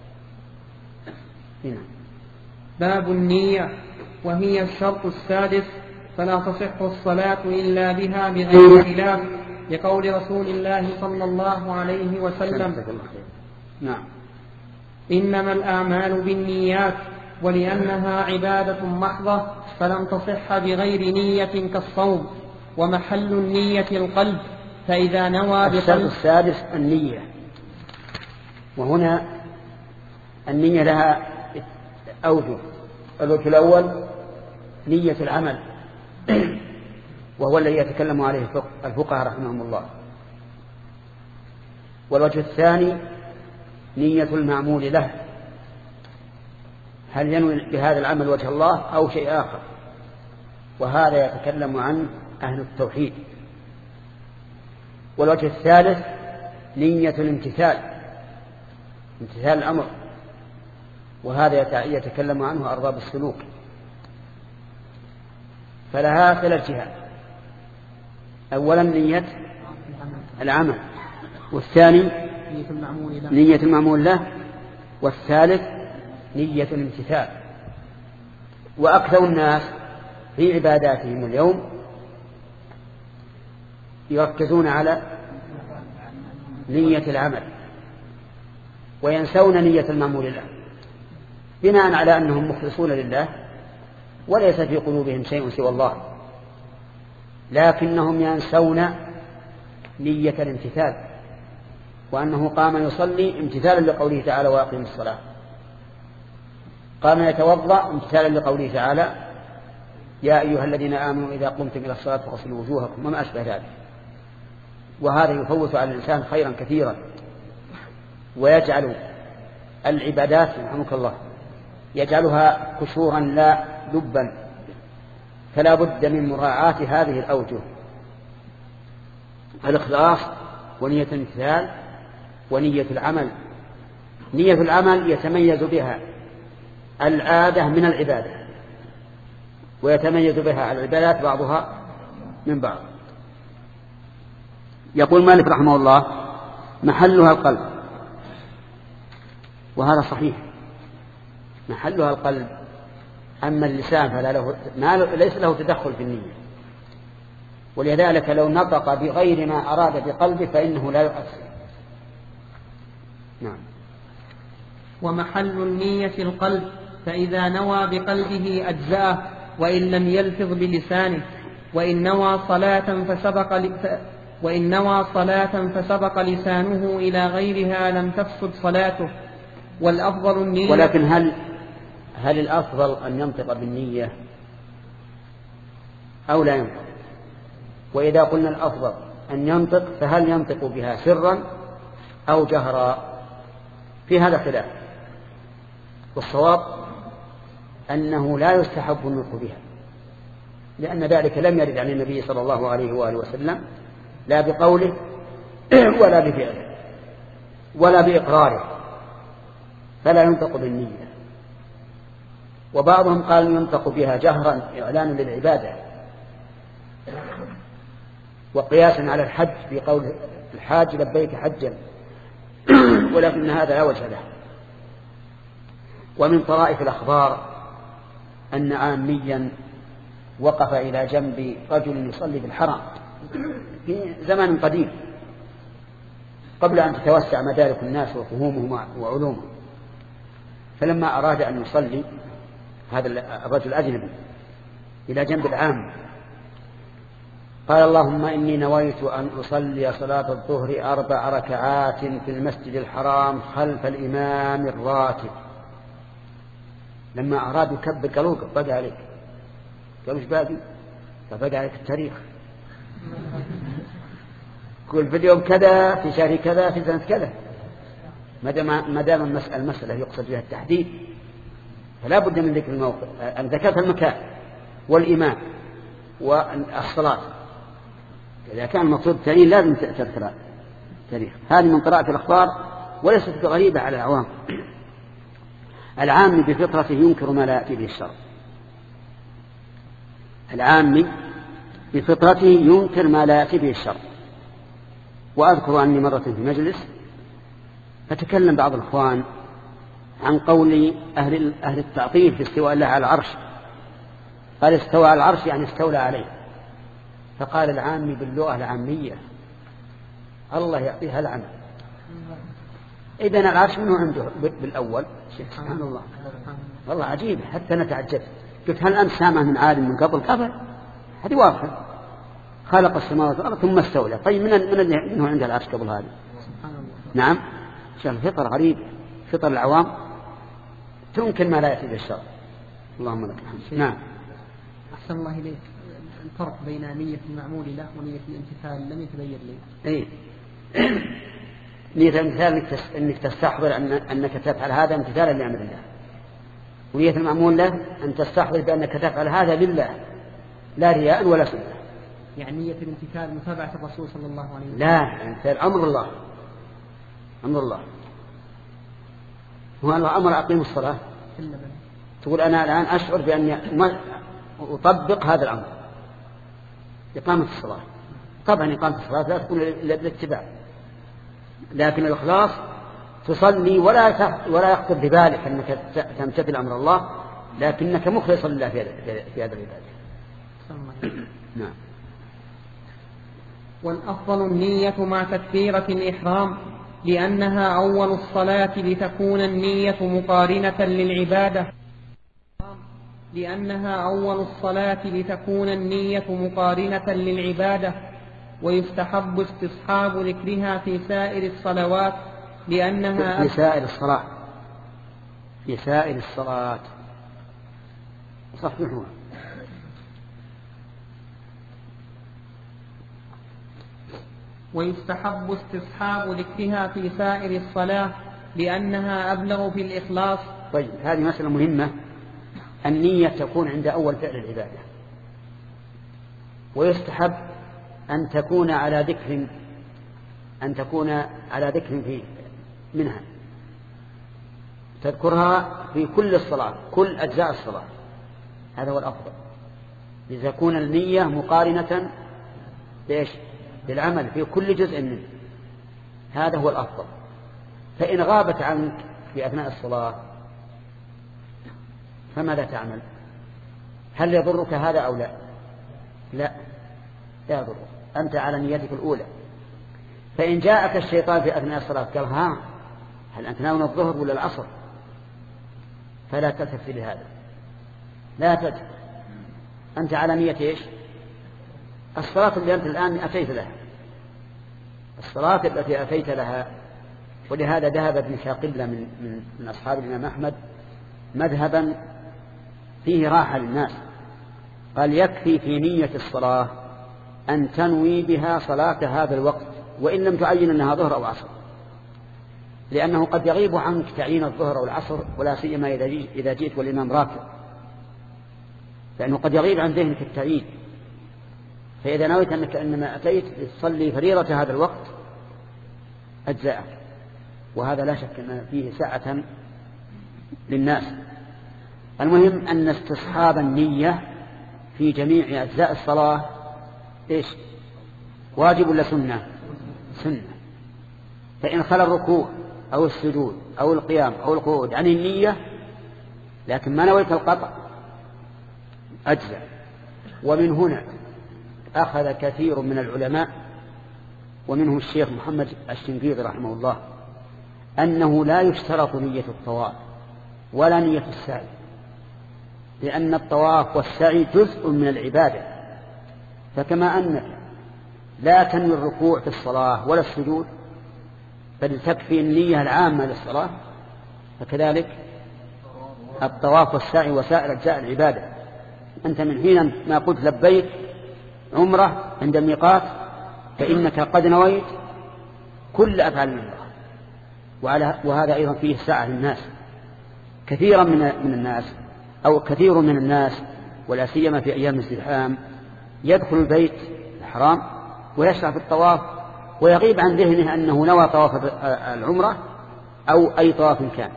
Speaker 1: هنا.
Speaker 3: باب النية، وهي الشرط السادس، فلا تصح الصلاة إلا بها بغير خلاف، لقول رسول الله صلى الله عليه وسلم:
Speaker 1: نعم.
Speaker 3: إنما الأعمال بالنيات، ولأنها عبادة محضة فلم تصح بغير نية كالصوم. ومحل النية القلب، فإذا نوى
Speaker 1: الشرط
Speaker 3: بقلب.
Speaker 1: السادس النية، وهنا النية لها أوجه. الوجه الأول نية العمل وهو الذي يتكلم عليه الفقهاء رحمهم الله. والوجه الثاني نية المعمول له، هل ينوي بهذا العمل وجه الله أو شيء آخر، وهذا يتكلم عن أهل التوحيد. والوجه الثالث نية الامتثال، امتثال الأمر، وهذا يتكلم عنه أرباب السلوك. فلها ثلاث جهات: أولا نية العمل، والثاني نية المعمول له، والثالث نية الامتثال. وأكثر الناس في عباداتهم اليوم يركزون على نية العمل وينسون نية المعمول له، بناء على أنهم مخلصون لله وليس في قلوبهم شيء سوى الله، لكنهم ينسون نية الامتثال، وأنه قام يصلي امتثالا لقوله تعالى وأقيم الصلاة، قام يتوضأ امتثالا لقوله تعالى يا أيها الذين آمنوا إذا قمتم إلى الصلاة فاغسلوا وجوهكم وما أشبه ذلك. وهذا يفوت على الإنسان خيرا كثيرا ويجعل العبادات رحمك الله يجعلها كشورا لا لبا. فلا بد من مراعاة هذه الأوجه: الإخلاص ونية الامتثال ونية العمل. نية العمل يتميز بها العادة من العبادة، ويتميز بها العبادات بعضها من بعض. يقول مالك رحمه الله محلها القلب، وهذا صحيح، محلها القلب. أما اللسان فلا له ما ليس له تدخل في النية، ولذلك لو نطق بغير ما أراد بقلبه فإنه لا يؤثر. نعم.
Speaker 3: ومحل النية القلب، فإذا نوى بقلبه أجزأه وإن لم يلفظ بلسانه. وإن نوى صلاة فسبق ل... وإن نوى صلاة فسبق لسانه إلى غيرها لم تفسد صلاته. والأفضل النية.
Speaker 1: ولكن هل هل الأفضل أن ينطق بالنية أو لا ينطق؟ وإذا قلنا الأفضل أن ينطق فهل ينطق بها سرا أو جهرا؟ في هذا خلاف، والصواب أنه لا يستحب النطق بها، لأن ذلك لم يرد عن النبي صلى الله عليه وآله وسلم لا بقوله ولا بفعله ولا بإقراره، فلا ينطق بالنية. وبعضهم قال ينطق بها جهرا إعلانا للعبادة، وقياسا على الحج بقول الحاج لبيك حجا، ولكن هذا لا وجه له. ومن طرائف الأخبار أن عاميا وقف إلى جنب رجل يصلي بالحرم في زمن قديم قبل أن تتوسع مدارك الناس وفهومهم وعلومهم، فلما أراد أن يصلي هذا الرجل الأجنبي إلى جنب العام قال اللهم إني نويت أن أصلي صلاة الظهر أربع ركعات في المسجد الحرام خلف الإمام الراتب. لما أراد يكبر قالوا بقى عليك، قالوا ايش باقي؟ فبقى عليك التاريخ، كل في اليوم كذا في شهر كذا في سنة كذا، ما دام المسألة يقصد بها التحديد فلا بد من ذكر الموقع، أن ذكرت المكان والإمام والصلاة. إذا كان المقصود التاريخ لازم تذكر التاريخ. هذه من قراءة الأخبار وليست غريبة على العوام. العام بفطرته ينكر ما لا يأتي به الشرع، العام بفطرته ينكر ما لا يأتي به الشرع. وأذكر أني مرة في مجلس فتكلم بعض الإخوان عن قول أهل, أهل التعطيل في استواء الله على العرش، قال استوى على العرش يعني استولى عليه، فقال العامي باللغة العامية الله يعطيها العمل، إذن العرش منه عنده بالأول. سبحان الله، والله عجيب، حتى أنا تعجبت، قلت هل أنت سامع من عالم من قبل؟ قبل، هذه واضحة، خلق السماوات والأرض ثم استولى. طيب من من منه عنده العرش قبل هذا؟ نعم، شوف فطر غريب، فطر العوام تمكن ما لا يأتي بالشرع. اللهم لك الحمد. نعم.
Speaker 3: أحسن الله إليك، الفرق بين نية المعمول له ونية الامتثال لم يتبين لي.
Speaker 1: إيه. نية الامتثال أنك تستحضر أن أنك تفعل هذا امتثالا لأمر الله، ونية المعمول له أن تستحضر بأنك تفعل هذا لله لا رياء ولا سنة.
Speaker 3: يعني نية الامتثال متابعة الرسول صلى الله عليه وسلم.
Speaker 1: لا، امتثال أمر الله، أمر الله. هو الله أمر أقيم الصلاة، تقول أنا الآن أشعر بأني أطبق هذا الأمر، إقامة الصلاة. طبعا إقامة الصلاة لا تكون إلا بالاتباع، لكن الإخلاص تصلي ولا ولا يخطر ببالك أنك تمتثل أمر الله، لكنك مخلص لله في هذا العبادة. نعم.
Speaker 3: والأفضل النية مع تكبيرة الإحرام لأنها أول الصلاة لتكون النية مقارنة للعبادة لأنها أول الصلاة لتكون النية مقارنة للعبادة ويستحب استصحاب ذكرها في سائر الصلوات لأنها
Speaker 1: في سائر الصلاة في سائر الصلاة صحيح.
Speaker 3: ويستحب استصحاب ذكرها في سائر الصلاة لأنها أبلغ في الإخلاص.
Speaker 1: طيب، هذه مسألة مهمة. النية تكون عند أول فعل العبادة، ويستحب أن تكون على ذكر أن تكون على ذكر فيه منها، تذكرها في كل الصلاة، كل أجزاء الصلاة، هذا هو الأفضل، لتكون النية مقارنة بإيش؟ بالعمل في كل جزء منه، هذا هو الأفضل. فإن غابت عنك في أثناء الصلاة فماذا تعمل؟ هل يضرك هذا أو لا؟ لا، لا يضرك، أنت على نيتك الأولى. فإن جاءك الشيطان في أثناء الصلاة قال ها هل أنت ناوي الظهر ولا العصر؟ فلا تلتفت لهذا، لا تلتفت، أنت على نية إيش؟ الصلاة اللي أنت الآن أتيت لها، الصلاة التي أتيت لها. ولهذا ذهب ابن شاقلة من, من, من أصحاب الإمام أحمد مذهبا فيه راحة للناس، قال يكفي في نية الصلاة أن تنوي بها صلاة هذا الوقت وإن لم تعين أنها ظهر أو عصر، لأنه قد يغيب عنك تعيين الظهر أو العصر، ولا سيما إذا جئت والإمام راكع، لأنه قد يغيب عن ذهنك التعيين. فإذا نويت أنك إنما أتيت لتصلي فريضة هذا الوقت أجزاءك، وهذا لا شك أن فيه سعة للناس. المهم أن استصحاب النية في جميع أجزاء الصلاة إيش؟ واجب ولا سنة؟ سنة. فإن خلى الركوع أو السجود أو القيام أو القعود عن النية لكن ما نويت القطع أجزاء. ومن هنا أخذ كثير من العلماء ومنهم الشيخ محمد الشنقيطي رحمه الله أنه لا يشترط نية الطواف ولا نية السعي، لأن الطواف والسعي جزء من العبادة، فكما أنك لا تنوي الركوع في الصلاة ولا السجود بل تكفي النية العامة للصلاة، فكذلك الطواف والسعي وسائر أجزاء العبادة. أنت من حين ما قلت لبيك عمرة عند الميقات فإنك قد نويت كل أفعال الله، وهذا أيضا فيه سعة للناس. كثيرا من من الناس أو كثير من الناس ولا سيما في أيام الازدحام يدخل البيت الحرام ويشرع في الطواف ويغيب عن ذهنه أنه نوى طواف العمرة أو أي طواف كان.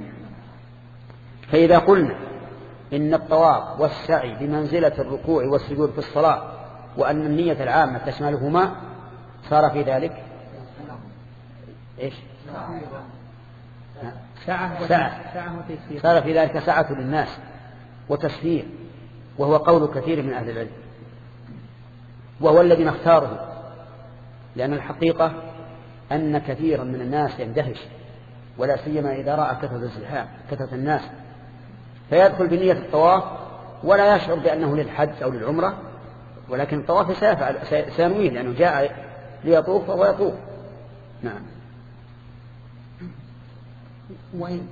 Speaker 1: فإذا قلنا إن الطواف والسعي بمنزلة الركوع والسجود في الصلاة وأن النية العامة تشملهما صار في ذلك إيش؟
Speaker 3: سعة
Speaker 1: سعة. صار في ذلك سعة للناس وتسهيل، وهو قول كثير من أهل العلم، وهو الذي نختاره، لأن الحقيقة أن كثيرا من الناس يندهش ولا سيما إذا رأى كثرة الزحام كثرة الناس، فيدخل بنية الطواف ولا يشعر بأنه للحج أو للعمرة، ولكن الطواف سيفعل سينويه لأنه جاء ليطوف وهو يطوف. نعم.
Speaker 3: وين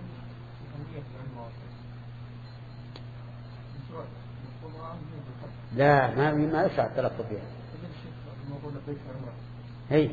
Speaker 1: لا ما ما يشرع التلطف فيها. هي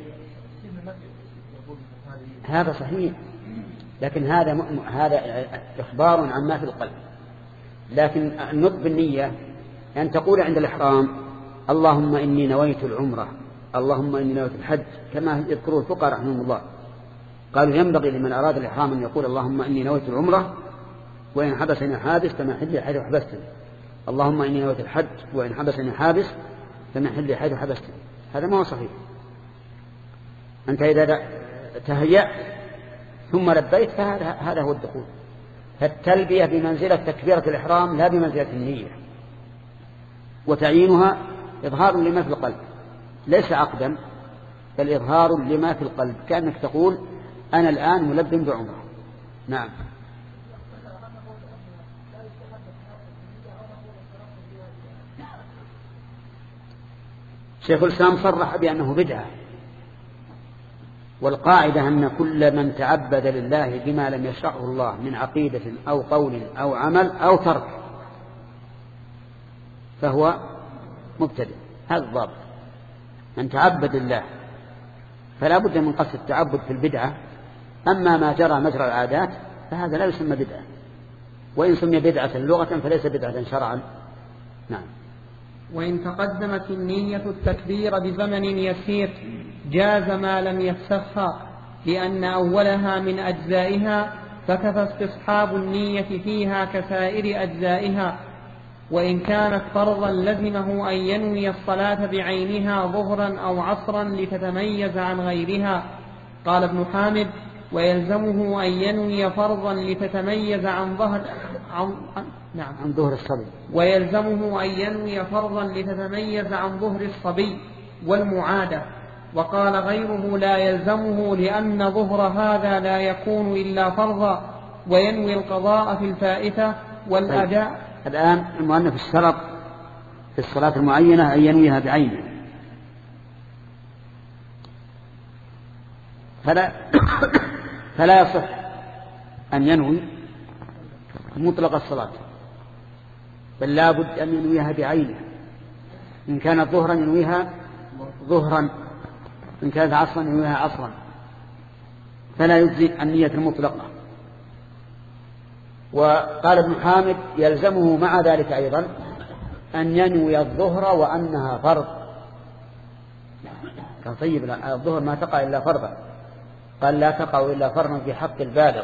Speaker 1: هذا صحيح، لكن هذا م... هذا إخبار عن ما في القلب. لكن النطق بالنية أن تقول عند الإحرام اللهم إني نويت العمرة، اللهم إني نويت الحج، كما يذكره الفقهاء رحمهم الله. قالوا ينبغي لمن أراد الإحرام أن يقول اللهم إني نويت العمرة وإن حبسني حابس فما حلي حيث حبستني، اللهم إني نويت الحج وإن حبسني حابس فما حلي حيث حبستني. هذا ما هو صحيح. أنت إذا تهيأت ثم لبيت فهذا هذا هو الدخول. فالتلبية بمنزلة تكبيرة الإحرام لا بمنزلة النية، وتعيينها إظهار لما في القلب ليس عقدا، بل إظهار لما في القلب، كأنك تقول أنا الآن ملبٍ بعمرة. نعم. شيخ الإسلام صرح بأنه بدعة، والقاعدة أن كل من تعبد لله بما لم يشرعه الله من عقيدة أو قول أو عمل أو ترك فهو مبتدع. هذا الضابط. من تعبد لله فلا بد من قصد التعبد في البدعة. أما ما جرى مجرى العادات فهذا لا يسمى بدعة، وإن سمي بدعة لغة فليس بدعة شرعا. نعم.
Speaker 3: وإن تقدمت النية التكبير بزمن يسير جاز ما لم يفسخها، لأن أولها من أجزائها، فكفى استصحاب النية فيها كسائر أجزائها. وإن كانت فرضا لزمه أن ينوي الصلاة بعينها ظهرا أو عصرا لتتميز عن غيرها. قال ابن حامد: ويلزمه أن ينوي فرضا لتتميز عن ظهر عن نعم
Speaker 1: عن ظهر الصبي
Speaker 3: ويلزمه أن ينوي فرضا لتتميز عن ظهر الصبي والمعادة. وقال غيره: لا يلزمه، لأن ظهر هذا لا يكون إلا فرضا، وينوي القضاء في الفائتة والأداء.
Speaker 1: الآن المؤلف اشترط في الصلاة المعينة أن ينويها بعينه، فلا فلا يصح أن ينوي مطلق الصلاة، بل لا بد أن ينويها بعينه. إن كانت ظهرا ينويها ظهرا، إن كانت عصرا ينويها عصرا، فلا يجزي النية المطلقة. وقال ابن حامد: يلزمه مع ذلك أيضا أن ينوي الظهر وأنها فرض. قال: طيب، الظهر ما تقع إلا فرضا. قال: لا تقع إلا فرضا في حق البالغ،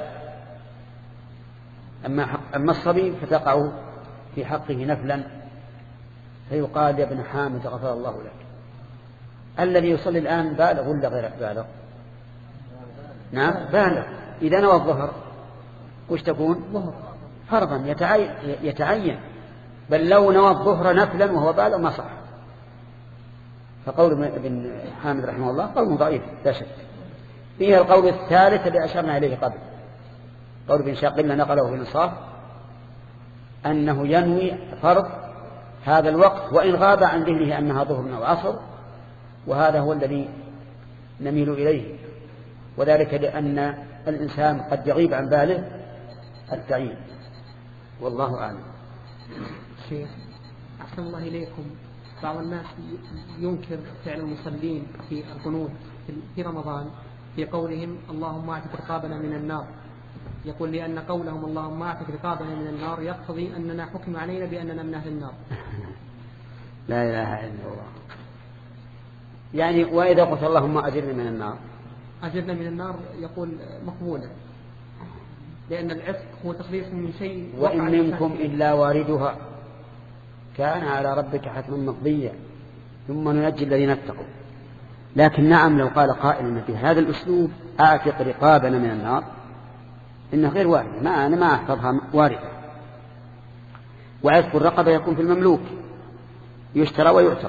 Speaker 1: أما, حق أما الصبي فتقع في حقه نفلا. فيقال: يا ابن حامد غفر الله لك، الذي يصلي الآن بالغ ولا غير بالغ؟ نعم بالغ. إذا نوى الظهر وش تكون؟ فرضا يتعين، بل لو نوى الظهر نفلا وهو بالغ ما صح. فقول ابن حامد رحمه الله قول ضعيف لا شك. فيه القول الثالث الذي أشرنا إليه قبل، قول ابن شاقل نقله في الإنصاف، أنه ينوي فرض هذا الوقت وإن غاب عن ذهنه أنها ظهر أو عصر، وهذا هو الذي نميل إليه، وذلك لأن الإنسان قد يغيب عن باله التعيين، والله أعلم.
Speaker 3: شيخ أحسن الله إليكم، بعض الناس ينكر فعل المصلين في القنوت في رمضان في قولهم اللهم اعتق رقابنا من النار، يقول لأن قولهم اللهم اعتق رقابنا من النار يقتضي أننا حكم علينا بأننا من أهل النار.
Speaker 1: لا إله إلا الله. يعني وإذا قلت اللهم أجرنا من النار،
Speaker 3: أجرنا من النار يقول مقبولا، لأن العتق هو تخليص من شيء.
Speaker 1: وإن منكم إلا واردها كان على ربك حتما مقضيا ثم ننجي الذين اتقوا. لكن نعم، لو قال قائل بهذا الأسلوب أعتق رقابنا من النار، إنه غير وارد، ما أنا ما أحفظها واردة. وعتق الرقبة يكون في المملوك، يشترى ويعتق.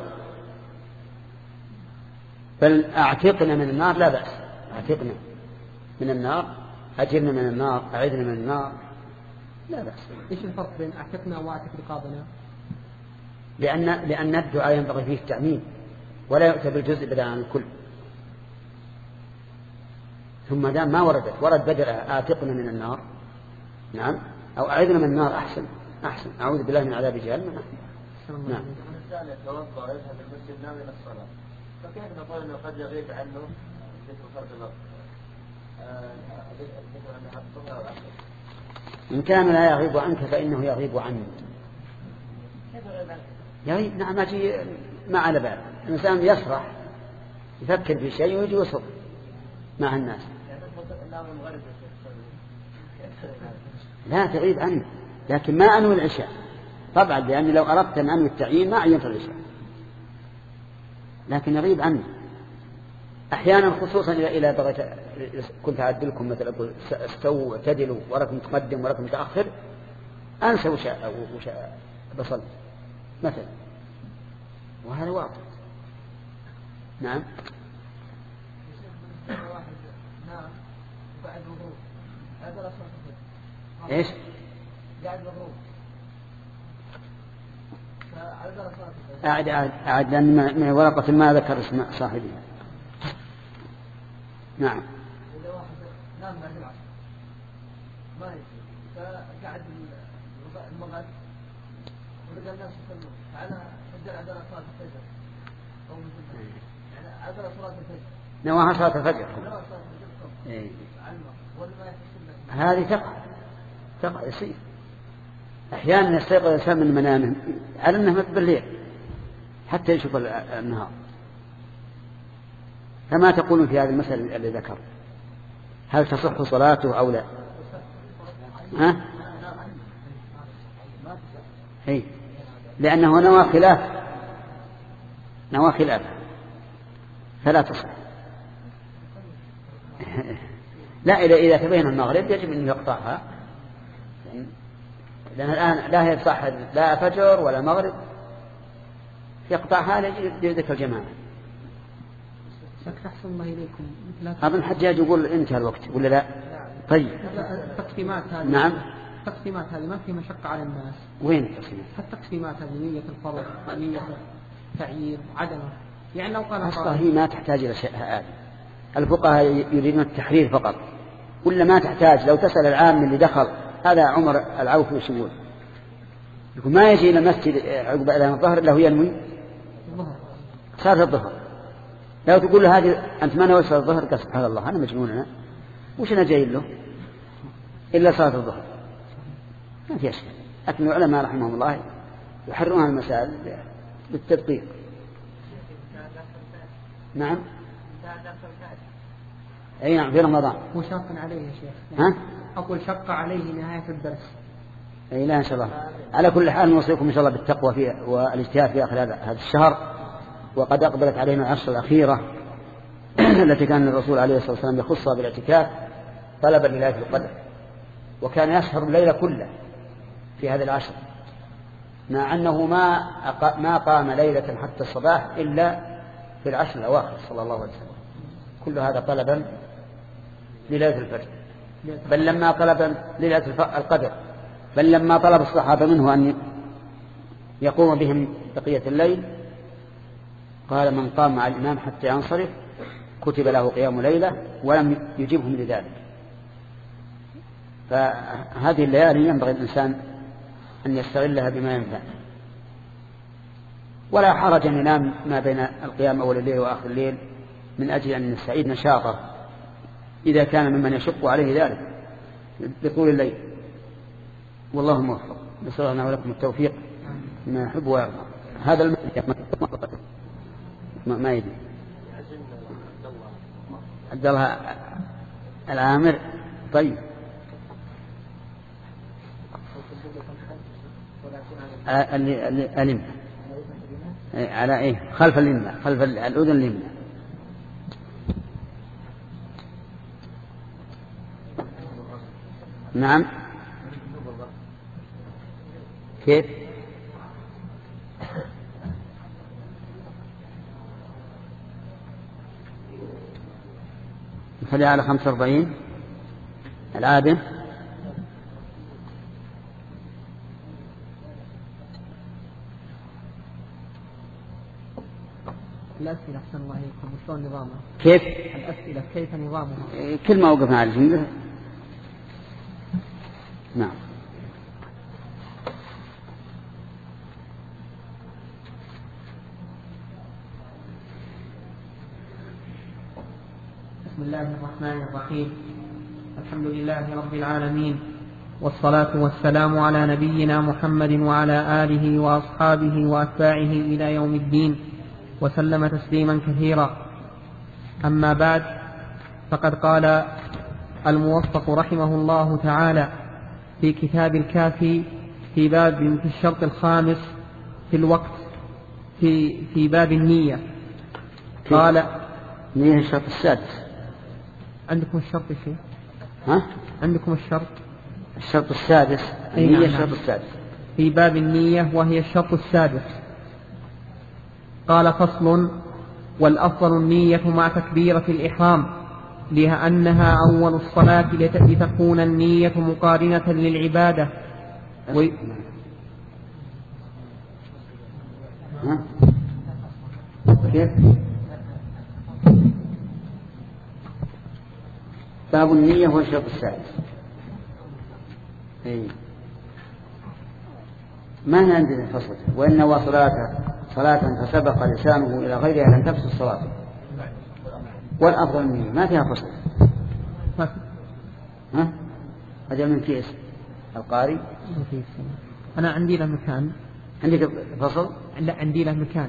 Speaker 1: بل أعتقنا من النار لا بأس، أعتقنا من النار أجرنا من النار، أعذنا من النار، لا بأس.
Speaker 3: إيش الفرق بين أعتقنا وأعتق رقابنا؟
Speaker 1: لأن لأن الدعاء ينبغي فيه التعميم ولا يؤتى بالجزء بدلا عن الكل. ثم دام ما وردت ورد بدل آتقنا من النار، نعم، أو أعذنا من النار أحسن أحسن أعوذ بالله من عذاب جهنم. نعم.
Speaker 4: الإنسان يتوضأ ويذهب المسجد ناوي إلى الصلاة، فكيف نقول إنه قد يغيب عنه ذكر فرض الوقت؟
Speaker 1: إن كان لا يغيب عنك فإنه يغيب عني. يغيب نعم، أجي ما على بال. الإنسان يسرح يفكر في شيء ويجي يصب مع الناس. لا تغيب عني، لكن ما أنوي العشاء طبعا، لأني لو أردت أن أنوي التعيين ما عينت العشاء، لكن يغيب عني أحيانا، خصوصا إلى درجة كنت أعدلكم مثلا أقول استووا واعتدلوا وركم تقدم وركم تأخر، أنسى وشاء وشاء بصل مثلا، وهذا واضح. نعم. ايش؟ أعد أعد أعد لأن من ورقة ما ذكر اسم صاحبها. نعم.
Speaker 2: إذا واحد نام بعد العصر ما يصير، فقعد المغرب ورجع الناس يصلون، فعلى حجر عدل صلاة الفجر أو مثل يعني عدل صلاة الفجر.
Speaker 1: نواها صلاة الفجر. إيه. هذه تقع تقع يصير. أحيانا يستيقظ الإنسان من منامه على أنه بالليل حتى يشوف النهار. فما تقولون في هذه المسألة اللي ذكر؟ هل تصح صلاته أو لا؟ ها؟ هي. لأنه نوى خلاف نوى خلاف فلا تصح. لا، إذا إذا تبين المغرب يجب أن يقطعها، لأن الآن لا يصح لا فجر ولا مغرب، يقطعها لذكر الجماعة.
Speaker 3: أحسن الله إليكم.
Speaker 1: أظن الحجاج يقول انتهى الوقت ولا لا؟ طيب.
Speaker 3: التقسيمات هذه.
Speaker 1: نعم.
Speaker 3: التقسيمات هذه ما فيها مشقة على الناس.
Speaker 1: وين التقسيمات؟
Speaker 3: التقسيمات هذه نية الفرض، نية التعيين، عدمه. يعني لو قال
Speaker 1: أصلا هي ما تحتاج إلى شيء هذا. الفقهاء يريدون التحرير فقط، ولا ما تحتاج. لو تسأل العام اللي دخل هذا عمر العوفي وشمول، يقول ما يجي إلى المسجد عقب أذان الظهر إلا هو ينوي صلاة الظهر. لو تقول له هذه أنت ما نويت صلاة الظهر، قال سبحان الله أنا مجنون، أنا وش أنا جاي له إلا صلاة الظهر؟ ما في أشياء. لكن العلماء رحمهم الله يحررون المسائل بالتدقيق. نعم. أي نعم، في رمضان.
Speaker 3: وشق عليه يا شيخ.
Speaker 1: ها؟
Speaker 3: أقول شق عليه نهاية الدرس.
Speaker 1: أي لا إن شاء الله. على كل حال نوصيكم إن شاء الله بالتقوى فيه والاجتهاد في آخر هذا الشهر. وقد أقبلت علينا العشر الأخيرة التي كان الرسول عليه الصلاة والسلام يخصها بالاعتكاف طلبا لليلة القدر، وكان يسهر الليل كله في هذه العشر، مع أنه ما ما قام ليلة حتى الصباح إلا في العشر الأواخر صلى الله عليه وسلم. كل هذا طلبا لليلة الفجر، بل لما طلب ليلة القدر، بل لما طلب الصحابة منه أن يقوم بهم بقية الليل قال من قام مع الإمام حتى ينصرف كتب له قيام ليلة، ولم يجيبهم لذلك. فهذه الليالي ينبغي الإنسان أن يستغلها بما ينفع، ولا حرج أن ينام ما بين القيام أول الليل وآخر الليل من أجل أن يستعيد نشاطه إذا كان ممن يشق عليه ذلك بطول الليل. والله موفق. نسأل الله ولكم التوفيق ما يحب ويرضى. هذا المعنى ما يدري عبد الله العامر. طيب اللي اليمنى على ايه؟ خلف اليمنى، خلف الاذن اليمنى. نعم. كيف؟ نخليها على خمسة وأربعين. العادة
Speaker 3: الأسئلة أحسن الله عليكم وشلون نظامها؟
Speaker 1: كيف؟
Speaker 3: الأسئلة كيف نظامها؟
Speaker 1: كل ما وقفنا على الجملة. نعم.
Speaker 3: بسم الله الرحمن الرحيم. الحمد لله رب العالمين، والصلاة والسلام على نبينا محمد وعلى آله وأصحابه وأتباعه إلى يوم الدين، وسلم تسليما كثيرا. أما بعد، فقد قال الموفق رحمه الله تعالى في كتاب الكافي في باب في الشرط الخامس في الوقت في في باب النية، قال
Speaker 1: نية الشرط السادس.
Speaker 3: عندكم الشرط شيء؟
Speaker 1: ها؟
Speaker 3: عندكم الشرط
Speaker 1: الشرط السادس.
Speaker 3: أي
Speaker 1: النية
Speaker 3: نعم.
Speaker 1: الشرط السادس
Speaker 3: في باب النية وهي الشرط السادس. قال: فصل: والأفضل النية مع تكبيرة الإحرام، لأنها أول الصلاة لتكون النية مقارنة للعبادة. و...
Speaker 1: ها؟ كيف؟ باب النية هو الشرط السادس. أي. ما هي عندنا الفصل؟ وإن وصلاة صلاة فسبق لسانه إلى غيرها لم تفسد الصلاة. والأفضل النية ما فيها فصل. ها؟ هذا من كيس القاري.
Speaker 3: أنا عندي له مكان.
Speaker 1: عندك فصل؟
Speaker 3: لا، عندي له مكان.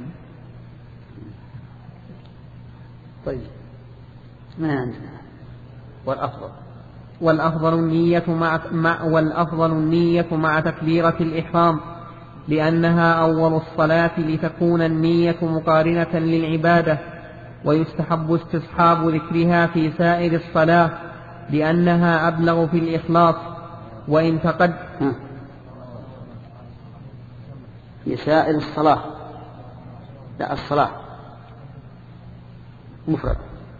Speaker 1: طيب ما عندنا. والأفضل
Speaker 3: والأفضل النية مع, مع والأفضل النية مع تكبيرة الإحرام، لأنها أول الصلاة لتكون النية مقارنة للعبادة، ويستحب استصحاب ذكرها في سائر الصلاة لأنها أبلغ في الإخلاص. وإن تقد
Speaker 1: في سائر الصلاة، لا الصلاة مفرد،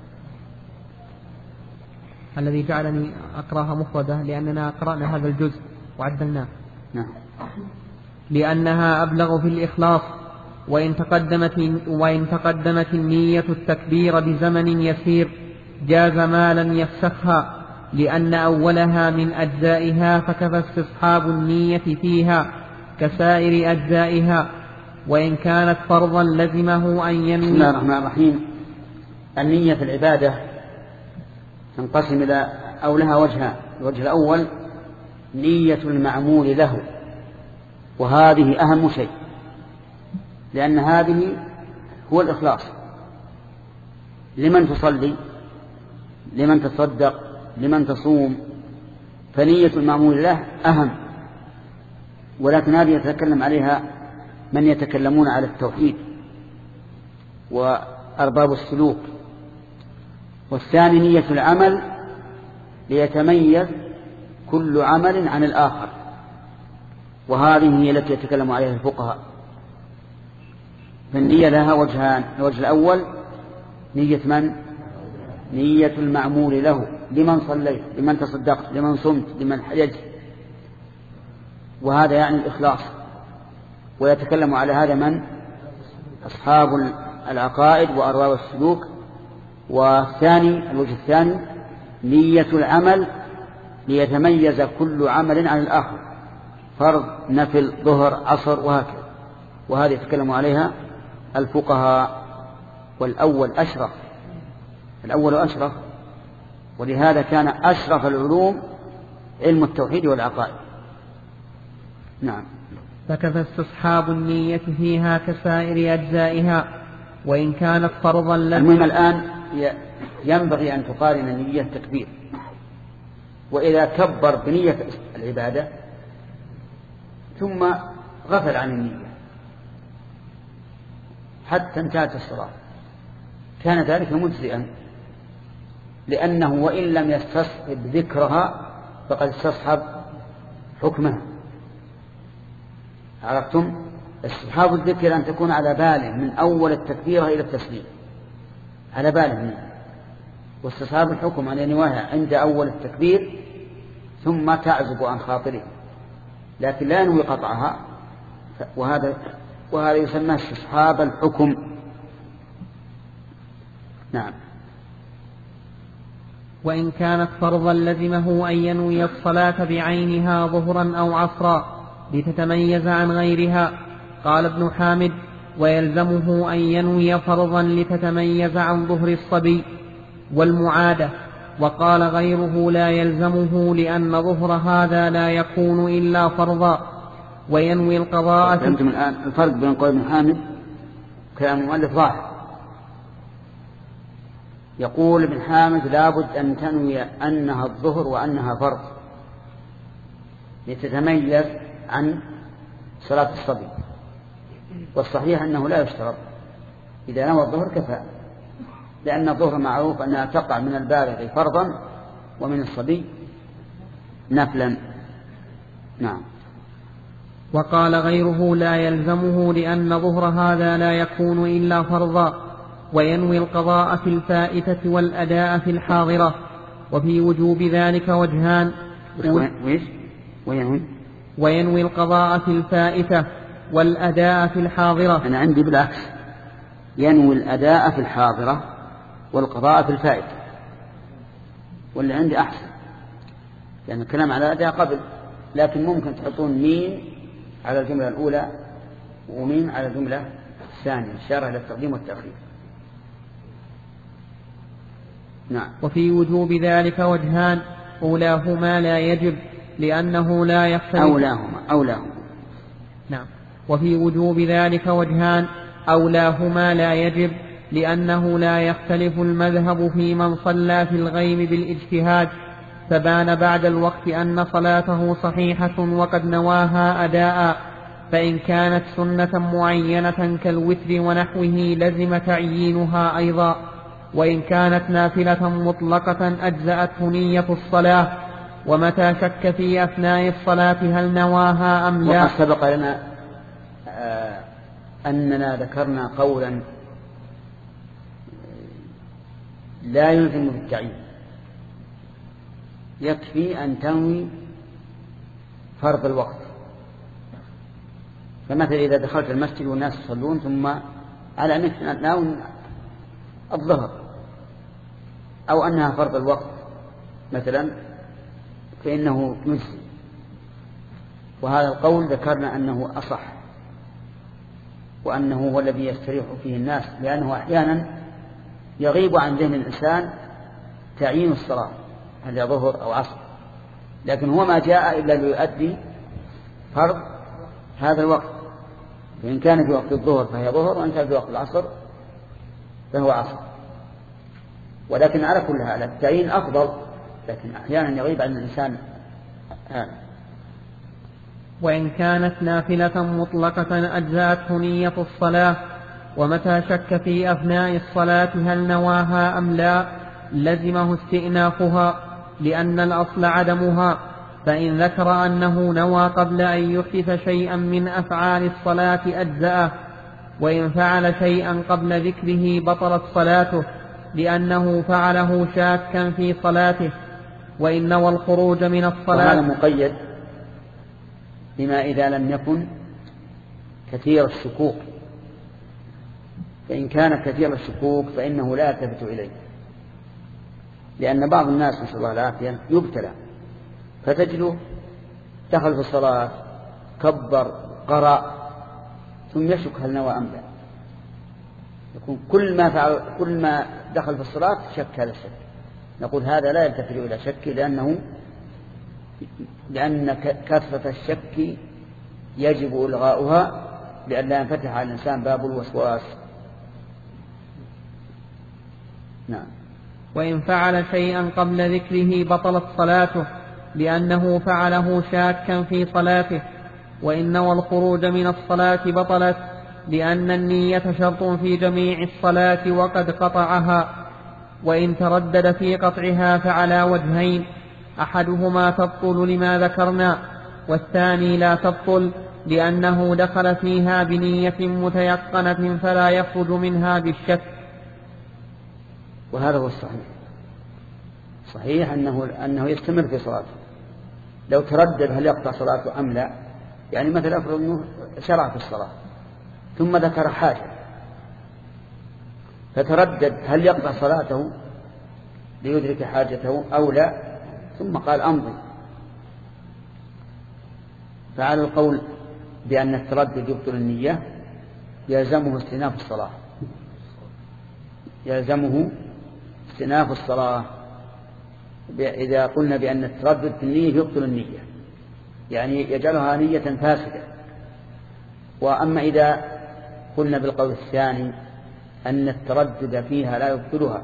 Speaker 3: الذي جعلني أقرأها مفردة لأننا قرأنا هذا الجزء وعدلناه.
Speaker 1: نعم.
Speaker 3: لأنها أبلغ في الإخلاص. وإن تقدمت, وإن تقدمت النية التكبير بزمن يسير جاز ما لم يفسخها، لأن أولها من أجزائها، فكفى استصحاب النية فيها كسائر أجزائها. وإن كانت فرضا لزمه أن ينوي.
Speaker 1: بسم الله الرحمن الرحيم. النية في العبادة تنقسم إلى أو لها وجهان. الوجه الأول نية المعمول له، وهذه أهم شيء، لأن هذه هو الإخلاص. لمن تصلي، لمن تصدق، لمن تصوم، فنية المعمول له أهم. ولكن هذه يتكلم عليها من يتكلمون على التوحيد وأرباب السلوك. والثاني نية العمل، ليتميز كل عمل عن الآخر، وهذه هي التي يتكلم عليها الفقهاء. فالنية لها وجهان. الوجه الأول نية من؟ نية المعمول له، لمن صليت، لمن تصدقت، لمن صمت، لمن حججت، وهذا يعني الإخلاص. ويتكلم على هذا من؟ أصحاب العقائد وأرباب السلوك. والثاني الوجه الثاني نية العمل، ليتميز كل عمل عن الآخر، فرض، نفل، ظهر، عصر، وهكذا. وهذا يتكلم عليها الفقهاء. والأول أشرف، الأول أشرف، ولهذا كان أشرف العلوم علم التوحيد والعقائد. نعم.
Speaker 3: فكفى استصحاب النية فيها كسائر أجزائها، وإن كانت فرضا لم.
Speaker 1: المهم الآن ينبغي أن تقارن نية التكبير، وإذا كبر بنية العبادة ثم غفل عن النية حتى انتهت الصلاة كان ذلك مجزئا، لأنه وإن لم يستصحب ذكرها فقد استصحب حكمها. عرفتم؟ استصحاب الذكر أن تكون على باله من أول التكبيرة إلى التسليم، على باله منه. واستصحاب الحكم أن ينويها عند أول التكبير ثم تعزب عن خاطره لكن لا ينوي قطعها، وهذا وهذا يسمى استصحاب الحكم. نعم.
Speaker 3: وإن كانت فرضا لزمه أن ينوي الصلاة بعينها ظهرا أو عصرا لتتميز عن غيرها. قال ابن حامد: ويلزمه أن ينوي فرضا لتتميز عن ظهر الصبي والمعادة. وقال غيره: لا يلزمه لأن ظهر هذا لا يكون إلا فرضا، وينوي القضاء.
Speaker 1: فهمتم الآن الفرق بين قول ابن حامد كلام المؤلف ظاهر. يقول ابن حامد: لابد أن تنوي أنها الظهر وأنها فرض لتتميز عن صلاة الصبي، والصحيح أنه لا يشترط، إذا نوى الظهر كفى، لأن الظهر معروف أنها تقع من البالغ فرضا ومن الصبي نفلا. نعم.
Speaker 3: وقال غيره: لا يلزمه لأن ظهر هذا لا يكون إلا فرضا، وينوي القضاء في الفائتة والأداء في الحاضرة. وفي وجوب ذلك وجهان.
Speaker 1: وينوي
Speaker 3: وينوي القضاء في الفائتة والأداء في الحاضرة.
Speaker 1: أنا عندي بالعكس، ينوي الأداء في الحاضرة والقضاء في الفائتة، واللي عندي أحسن، لأن الكلام على الأداء قبل، لكن ممكن تحطون مين على الجملة الأولى ومين على الجملة الثانية، إشارة إلى التقديم والتأخير. نعم.
Speaker 3: وفي وجوب ذلك وجهان. أولاهما لا يجب لأنه لا يختلف.
Speaker 1: أولاهما أولاهما
Speaker 3: نعم. وفي وجوب ذلك وجهان. أولاهما لا يجب لأنه لا يختلف المذهب في من صلى في الغيم بالاجتهاد فبان بعد الوقت أن صلاته صحيحة وقد نواها أداء، فإن كانت سنة معينة كالوتر ونحوه لزم تعيينها أيضا، وإن كانت نافلة مطلقة أجزأته نية الصلاة، ومتى شك في أثناء الصلاة هل نواها أم لا.
Speaker 1: وقد سبق لنا آه أننا ذكرنا قولا لا يلزم بالتعيين، يكفي أن تنوي فرض الوقت. فمثلا إذا دخلت المسجد والناس يصلون ثم على أنك ناوي الظهر أو أنها فرض الوقت مثلا فإنه يجزي، وهذا القول ذكرنا أنه أصح وأنه هو الذي يستريح فيه الناس، لأنه أحيانا يغيب عن ذهن الإنسان تعيين الصلاة هل ظهر أو عصر، لكن هو ما جاء إلا ليؤدي فرض هذا الوقت، فإن كان في وقت الظهر فهي ظهر، وإن كان في وقت العصر فهو عصر. ولكن على كل حال التعيين أفضل، لكن أحيانا يغيب عن الإنسان هذا.
Speaker 3: وإن كانت نافلة مطلقة أجزأته نية الصلاة، ومتى شك في أثناء الصلاة هل نواها أم لا لزمه استئنافها، لأن الأصل عدمها، فإن ذكر أنه نوى قبل أن يحدث شيئا من أفعال الصلاة أجزأه، وإن فعل شيئا قبل ذكره بطلت صلاته لأنه فعله شاكا في صلاته، وإن نوى الخروج من الصلاة.
Speaker 1: وهذا مقيد بما إذا لم يكن كثير الشكوك، فإن كان كثير الشكوك فإنه لا يلتفت إليه، لأن بعض الناس نسأل الله العافية يبتلى فتجده دخل في الصلاة كبر قرأ ثم يشك هل نوى أم لا، يكون كل ما فعل كل ما دخل في الصلاة شك هذا الشك. نقول هذا لا يلتفت إلى شك، لأنه لأن كثرة الشك يجب إلغاؤها لئلا ينفتح على الإنسان باب الوسواس. نعم.
Speaker 3: وإن فعل شيئا قبل ذكره بطلت صلاته لأنه فعله شاكا في صلاته، وإن نوى الخروج من الصلاة بطلت لأن النية شرط في جميع الصلاة وقد قطعها، وإن تردد في قطعها فعلى وجهين، أحدهما تبطل لما ذكرنا، والثاني لا تبطل لأنه دخل فيها بنية متيقنة فلا يخرج منها بالشك.
Speaker 1: وهذا هو الصحيح، صحيح أنه, أنه يستمر في صلاته لو تردد هل يقطع صلاته أم لا، يعني مثلا أفرض أنه شرع في الصلاة ثم ذكر حاجة فتردد هل يقطع صلاته ليدرك حاجته أو لا، ثم قال أمضي، فعلى القول بأن التردد يبطل النية يلزمه استئناف الصلاة، يلزمه استئناف الصلاة إذا قلنا بأن التردد في النية يبطل النية، يعني يجعلها نية فاسدة. وأما إذا قلنا بالقول الثاني أن التردد فيها لا يبطلها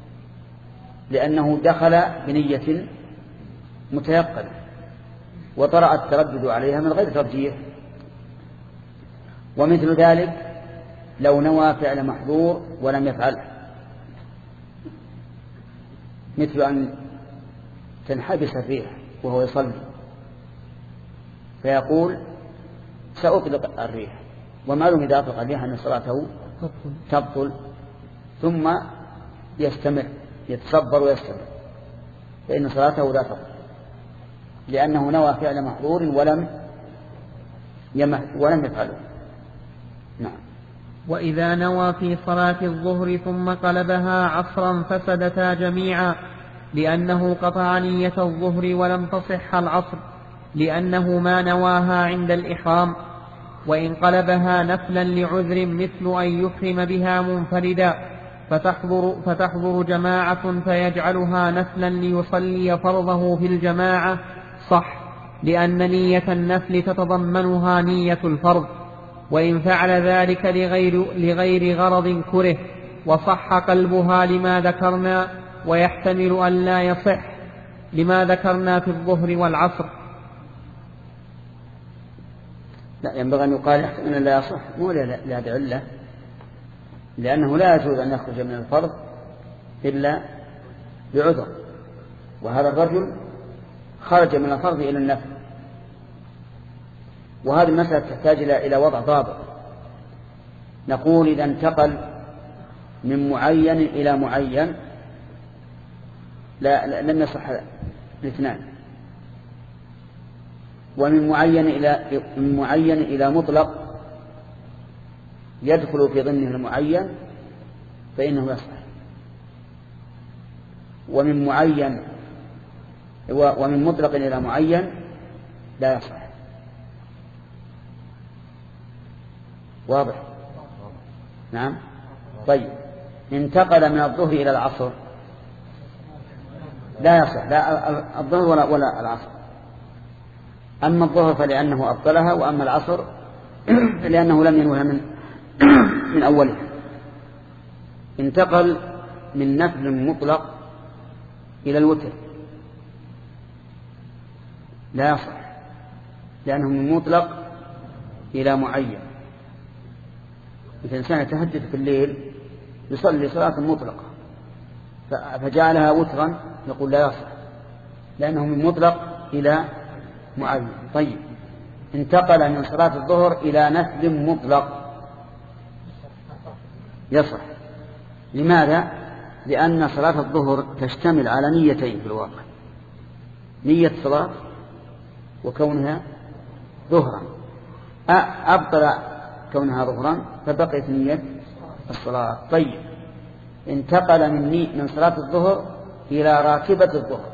Speaker 1: لأنه دخل بنية متيقنة وطرأ التردد عليها من غير ترجيح. ومثل ذلك لو نوى فعل محظور ولم يفعله، مثل أن تنحبس الريح وهو يصلي فيقول سأطلق الريح، ومعلوم إذا أطلق الريح أن صلاته تبطل، ثم يستمر يتصبر ويستمر فإن صلاته لا تبطل لأنه نوى فعل محظور ولم ولم يفعله. نعم.
Speaker 3: وإذا نوى في صلاة الظهر ثم قلبها عصرا فسدتا جميعا، لأنه قطع نية الظهر ولم تصح العصر لأنه ما نواها عند الإحرام. وإن قلبها نفلا لعذر مثل أن يحرم بها منفردا فتحضر, فتحضر جماعة فيجعلها نفلا ليصلي فرضه في الجماعة صح، لأن نية النفل تتضمنها نية الفرض. وإن فعل ذلك لغير, لغير غرض كره وصح قلبها لما ذكرنا، ويحتمل أن لا يصح لما ذكرنا في الظهر والعصر.
Speaker 1: لا، ينبغي أن يقال يحتمل أن لا يصح مو لهذه علة، لأنه لا يجوز أن يخرج من الفرض إلا بعذر، وهذا الرجل خرج من الفرض إلى النفل. وهذه المسألة تحتاج إلى وضع ضابط. نقول إذا انتقل من معين إلى معين لا, لا لم يصح الاثنان، ومن معين إلى من معين إلى مطلق يدخل في ضمنه المعين فإنه يصح، ومن معين ومن مطلق إلى معين لا يصح. واضح؟ نعم. طيب انتقل من الظهر إلى العصر لا يصح، لا الظهر ولا, ولا العصر. أما الظهر فلأنه أبطلها، وأما العصر لأنه لم ينوها من من أوله. انتقل من نفل مطلق إلى الوتر لا يصح، لأنه من مطلق إلى معين. مثل إنسان يتهجد في الليل يصلي صلاة مطلقة فجعلها وترا نقول لا يصح، لأنه من مطلق إلى معين. طيب انتقل من صلاة الظهر إلى نفل مطلق يصح. لماذا؟ لأن صلاة الظهر تشتمل على نيتين في الواقع، نية صلاة وكونها ظهرا، أبطل كونها ظهرا فبقيت نية الصلاة. طيب انتقل من, من صلاة الظهر إلى راكبة الظهر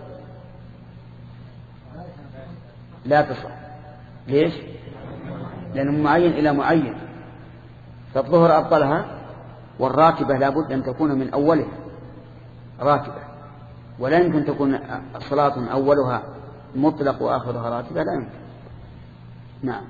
Speaker 1: لا تصح. ليش؟ لأنه معين إلى معين، فالظهر أبطلها، والراكبة لابد أن تكون من أولها راكبة، ولا يمكن تكون صلاة أولها مطلق وآخرها راكبة، لا يمكن. نعم.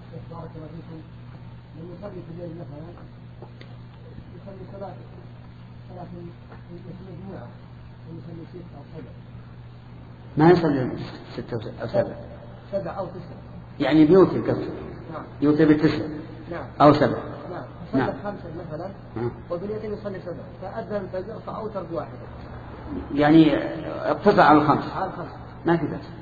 Speaker 2: يصلي في الليل مثلا يصلي صلاة صلاة مجموعة ويصلي ستة أو سبعة،
Speaker 1: ما يصلي ستة أو سبعة
Speaker 2: سبعة أو تسعة،
Speaker 1: يعني بيوتر قصر.
Speaker 2: نعم.
Speaker 1: يوتر بالتسعة.
Speaker 2: نعم.
Speaker 1: أو سبعة.
Speaker 2: نعم.
Speaker 1: نعم.
Speaker 2: يصلي خمسة مثلا وباليتين يصلي سبعة، فأذن الفجر فأوتر بواحدة،
Speaker 1: يعني اقتصر على الخمس.
Speaker 2: على الخمس
Speaker 1: ما في بس.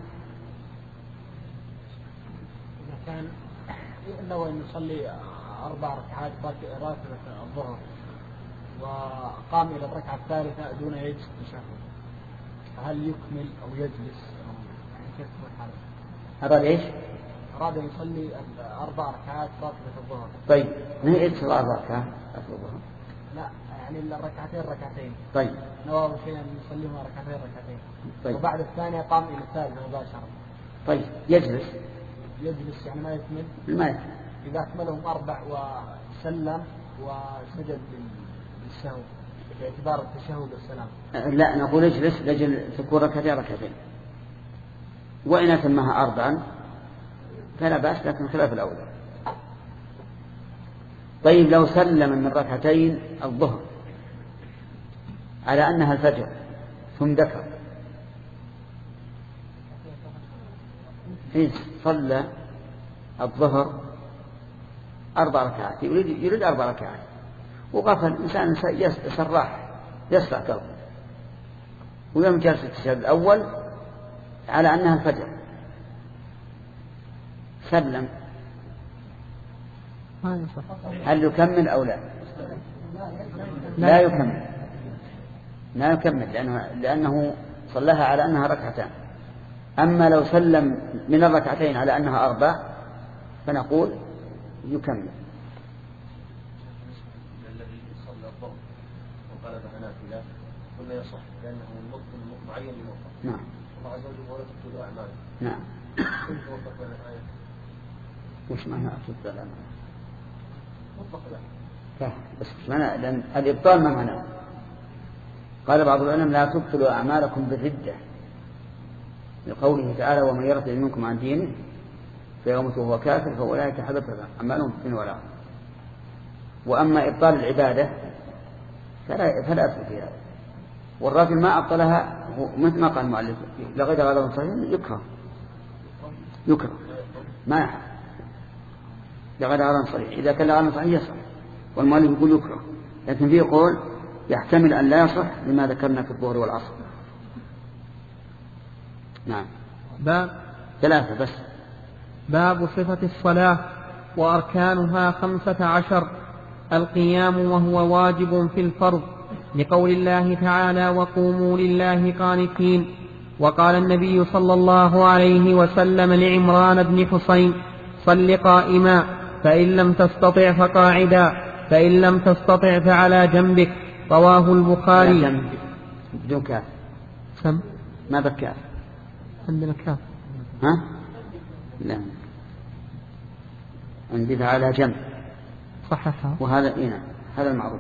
Speaker 2: إذا كان نوى أن يصلي أربع ركعات راتبة الظهر وقام إلى الركعة الثالثة دون يجلس التشهد، هل يكمل أو يجلس؟ يعني كيف تكون حالته؟
Speaker 1: أراد إيش؟
Speaker 2: أراد أن يصلي أربع ركعات راتبة الظهر.
Speaker 1: طيب من إيش أربع ركعات راتبة الظهر؟
Speaker 2: لا يعني الركعتين ركعتين.
Speaker 1: طيب.
Speaker 2: نوى شيئا يصليهما ركعتين ركعتين.
Speaker 1: طيب.
Speaker 2: وبعد الثانية قام إلى الثالثة مباشرة.
Speaker 1: طيب يجلس.
Speaker 2: يجلس يعني ما يكمل.
Speaker 1: ما يكمل.
Speaker 2: إذا أكملهم أربع وسلم وسجد للسهو باعتبار التشهد والسلام.
Speaker 1: لا نقول اجلس لجل تكون ركعتين ركعتين. وإن أتمها أربعا فلا بأس لكن خلاف الأولى. طيب لو سلم من ركعتين الظهر على أنها الفجر ثم ذكر إيه صلى الظهر أربع ركعات يريد, يريد أربع ركعات وغفل إنسان يسرح يسرع كرب ويوم جالس التشهد الأول على أنها الفجر سلم هل يكمل أو لا؟ لا يكمل لا يكمل لأنه, لأنه صلىها على أنها ركعتان. أما لو سلم من الركعتين على أنها أربع فنقول يكمل.
Speaker 4: الذي صلى الظهر وقال بحنافلة قلنا يصح لأنه معين لموقف.
Speaker 1: نعم.
Speaker 4: الله عز وجل ولا تبطلوا أعمالكم.
Speaker 1: نعم.
Speaker 4: كيف توفق بين الآية؟
Speaker 1: وش معنى تبطل الأعمال؟
Speaker 4: مطلق
Speaker 1: لا. بس مش معنى لأن الإبطال ما معناه. قال بعض العلماء لا تبطلوا أعمالكم بالردة لقوله تعالى ومن يرتد منكم عن دينه فيموت وهو كافر فأولئك حبطت أعمالهم في الدنيا والآخرة. وأما إبطال العبادة فلا فلا أصل فيها. والراجل ما أبطلها مثل ما قال المؤلف لغير غضب صحيح يكره يكره ما يحب لغير غضب صحيح. إذا كان لغير صحيح يصح والمؤلف يقول يكره لكن فيه قول يحتمل أن لا يصح لما ذكرنا في الظهر والعصر. نعم.
Speaker 3: باب
Speaker 1: ثلاثة بس.
Speaker 3: باب صفة الصلاة وأركانها خمسة عشر. القيام وهو واجب في الفرض لقول الله تعالى وقوموا لله قانتين. وقال النبي صلى الله عليه وسلم لعمران بن حسين صل قائما فإن لم تستطع فقاعدا فإن لم تستطع فعلى جنبك. رواه البخاري.
Speaker 1: بدون كاف.
Speaker 3: سم
Speaker 1: ما بكاف
Speaker 3: عندنا كاف.
Speaker 1: ها لا عندي على جنب
Speaker 3: صححها
Speaker 1: وهذا إيه هذا المعروف.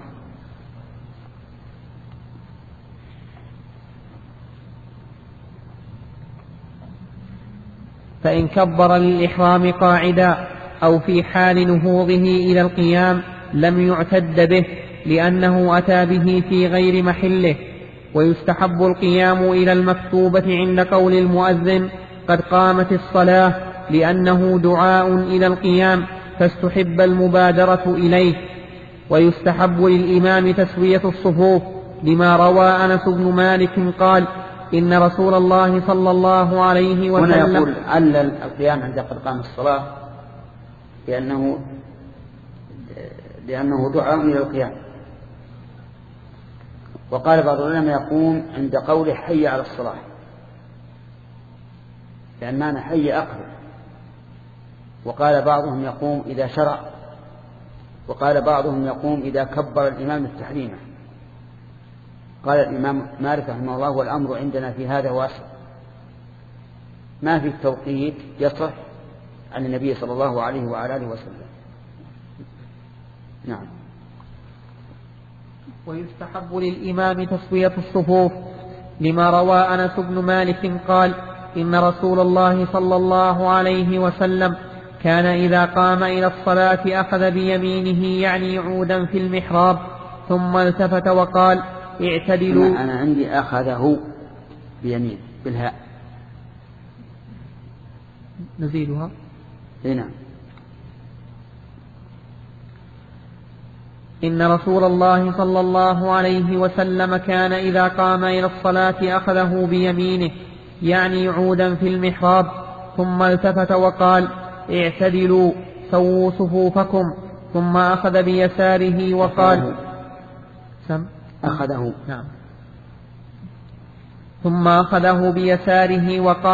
Speaker 3: فإن كبر للإحرام قاعدا أو في حال نهوضه إلى القيام لم يعتد به لأنه أتى به في غير محله. ويستحب القيام إلى المكتوبة عند قول المؤذن قد قامت الصلاة لأنه دعاء إلى القيام فاستحب المبادرة إليه. ويستحب للإمام تسوية الصفوف لما روى أنس بن مالك قال إن رسول الله صلى الله عليه وسلم
Speaker 1: هنا يقول علل القيام عند قد قام الصلاة لأنه لأنه دعاء إلى القيام. وقال بعض العلماء يقوم عند قوله حي على الصلاة لأن معنى حي أقبل. وقال بعضهم يقوم إذا شرع. وقال بعضهم يقوم إذا كبر الإمام التحريمة. قال الإمام مالك رحمه الله والأمر عندنا في هذا واسع ما في التوقيت يصح عن النبي صلى الله عليه وعلى آله وسلم. نعم.
Speaker 3: ويستحب للإمام تسوية الصفوف لما روى أنس بن مالك قال إن رسول الله صلى الله عليه وسلم كان إذا قام إلى الصلاة أخذ بيمينه يعني عودا في المحراب ثم التفت وقال اعتدلوا.
Speaker 1: أنا, أنا عندي أخذه بيمين بالهاء
Speaker 3: نزيدها
Speaker 1: هنا.
Speaker 3: إن رسول الله صلى الله عليه وسلم كان إذا قام إلى الصلاة أخذه بيمينه يعني عودا في المحراب ثم التفت وقال اعتدلوا سووا صفوفكم ثم أخذ بيساره وقال سم
Speaker 1: أخذه
Speaker 3: نعم ثم أخذه بيساره وقال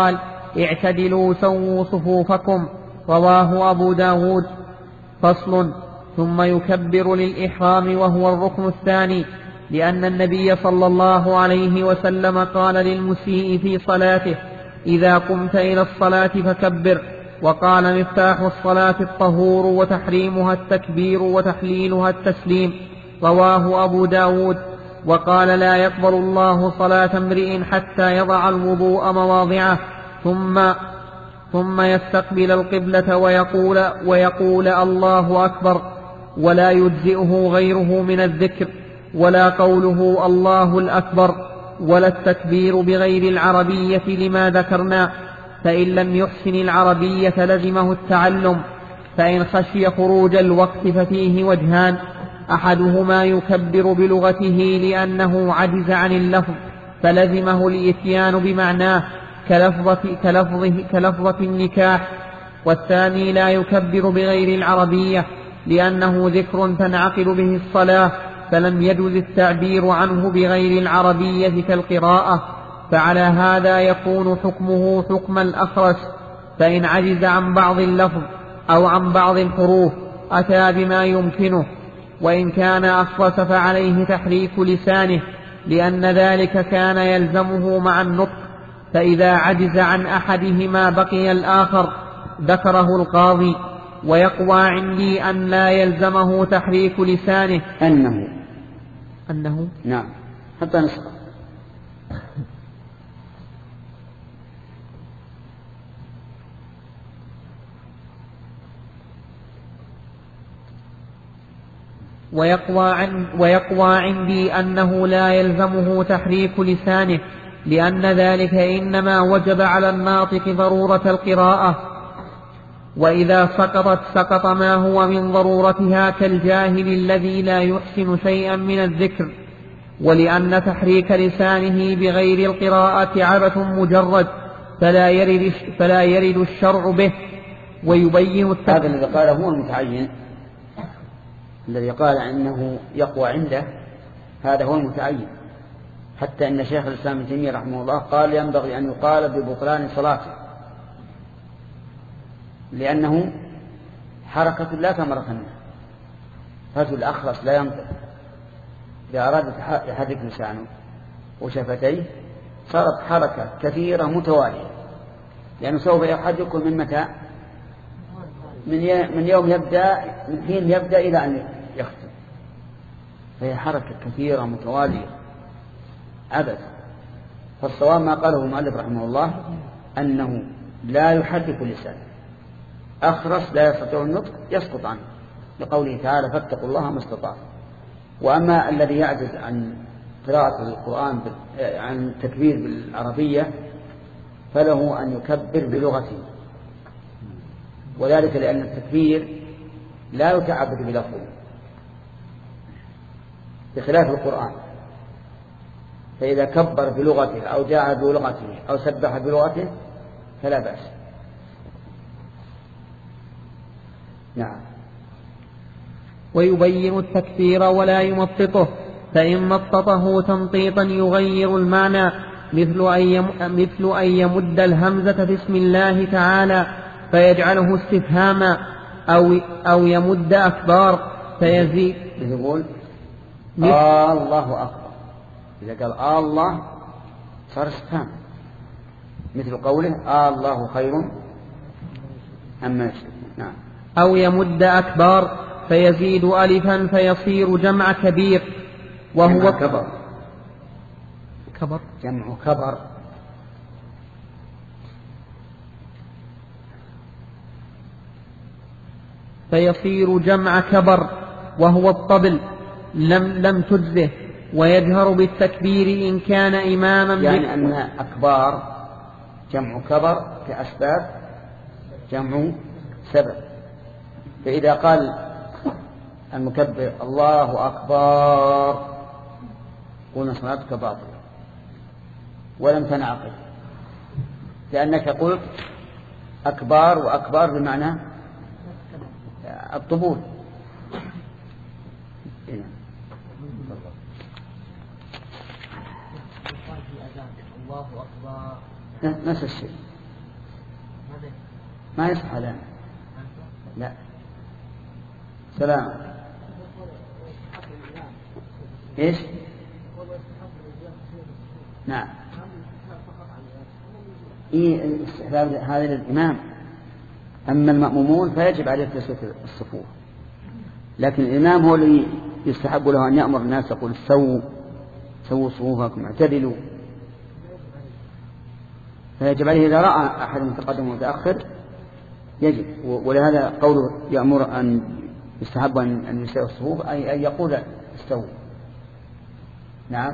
Speaker 3: اعتدلوا سووا صفوفكم. رواه أبو داود. فصل. ثم يكبر للإحرام وهو الركن الثاني، لأن النبي صلى الله عليه وسلم قال للمسيء في صلاته: إذا قمت إلى الصلاة فكبر. وقال: مفتاح الصلاة الطهور وتحريمها التكبير وتحليلها التسليم. رواه أبو داود. وقال: لا يقبل الله صلاة امرئ حتى يضع الوضوء مواضعه ثم ثم يستقبل القبلة ويقول, ويقول الله أكبر، ولا يجزئه غيره من الذكر، ولا قوله الله الأكبر، ولا التكبير بغير العربية لما ذكرنا. فإن لم يحسن العربية لزمه التعلم. فإن خشي خروج الوقت ففيه وجهان: أحدهما يكبر بلغته لأنه عجز عن اللفظ فلزمه الإتيان بمعناه كلفظة, كلفظه كلفظة النكاح. والثاني لا يكبر بغير العربية لأنه ذكر تنعقد به الصلاة فلم يجوز التعبير عنه بغير العربية كالقراءة، فعلى هذا يكون حكمه حكم الأخرس. فإن عجز عن بعض اللفظ أو عن بعض الحروف أتى بما يمكنه. وإن كان أخرس فعليه تحريك لسانه، لأن ذلك كان يلزمه مع النطق. فإذا عجز عن أحدهما بقي الآخر. ذكره القاضي. ويقوى عندي أن لا يلزمه تحريك لسانه.
Speaker 1: أنه
Speaker 3: أنه
Speaker 1: نعم حتى نسخ.
Speaker 3: ويقوى, عن ويقوى عندي أنه لا يلزمه تحريك لسانه، لأن ذلك إنما وجب على الناطق ضرورة القراءة، وإذا سقطت سقط ما هو من ضرورتها كالجاهل الذي لا يحسن شيئا من الذكر. ولأن تحريك لسانه بغير القراءة عبث مجرد فلا يرد, فلا يرد الشرع به. ويبين
Speaker 1: هذا الذي قاله هو المتعين، الذي قال أنه يقوى عنده هذا هو المتعين. حتى أن شيخ الإسلام ابن تيمية رحمه الله قال ينبغي أن يقال ببطلان صلاته، لأنه حركة لا ثمرة منها. رجل أخرس لا ينطق، إذا أراد يحرك لسانه وشفتيه صارت حركة كثيرة متوالية، لأنه سوف يحرك من متى؟ من يوم يبدأ، من حين يبدأ إلى أن يختم، فهي حركة كثيرة متوالية عبث. فالصواب ما قاله المؤلف رحمه الله أنه لا يحرك لسانه. أخرس لا يستطيع النطق يسقط عنه، لقوله تعالى فاتقوا الله ما استطعتم. وأما الذي يعجز عن قراءة القرآن عن التكبير بالعربية فله أن يكبر بلغته، وذلك لأن التكبير لا يتعبد بلفظه بخلاف القرآن. فإذا كبر بلغته أو جاء بلغته أو سبح بلغته فلا بأس. نعم.
Speaker 3: ويبين التكبير ولا يمططه، فإن مططه تمطيطا يغير المعنى، مثل أن مثل أن يمد الهمزة في اسم الله تعالى فيجعله استفهاما، أو أو يمد أكبار فيزيد.
Speaker 1: يقول آه الله أكبر، إذا قال آه الله صار استفهام، مثل قوله آه الله خير أما يشركون. نعم.
Speaker 3: أو يمد أكبار فيزيد ألفا فيصير جمع كبير، وهو
Speaker 1: جمع كبر.
Speaker 3: كبر
Speaker 1: جمع كبر.
Speaker 3: فيصير جمع كبر وهو الطبل لم لم تجزه، ويجهر بالتكبير إن كان إماما.
Speaker 1: يعني أن أكبار جمع كبر كأسباب جمع سبب. فإذا قال المكبر الله أكبر قلنا صلاتك باطلة ولم تنعقد، لأنك قلت أكبار وأكبار بمعنى الطبول.
Speaker 2: الله أكبر
Speaker 1: نفس الشيء. ما يصح هذا. لا. سلام. إيش؟ نعم. إيه استحباب هذا للإمام. أما المأمومون فيجب عليه تسوية الصفوف، لكن الإمام هو الذي يستحب له أن يأمر الناس يقول سووا سووا صفوفكم اعتدلوا، فيجب عليه إذا رأى أحد متقدم ومتأخر يجب. ولهذا قوله يأمر أن يستحب أن يسوي الصفوف أي أن يقول استووا. نعم.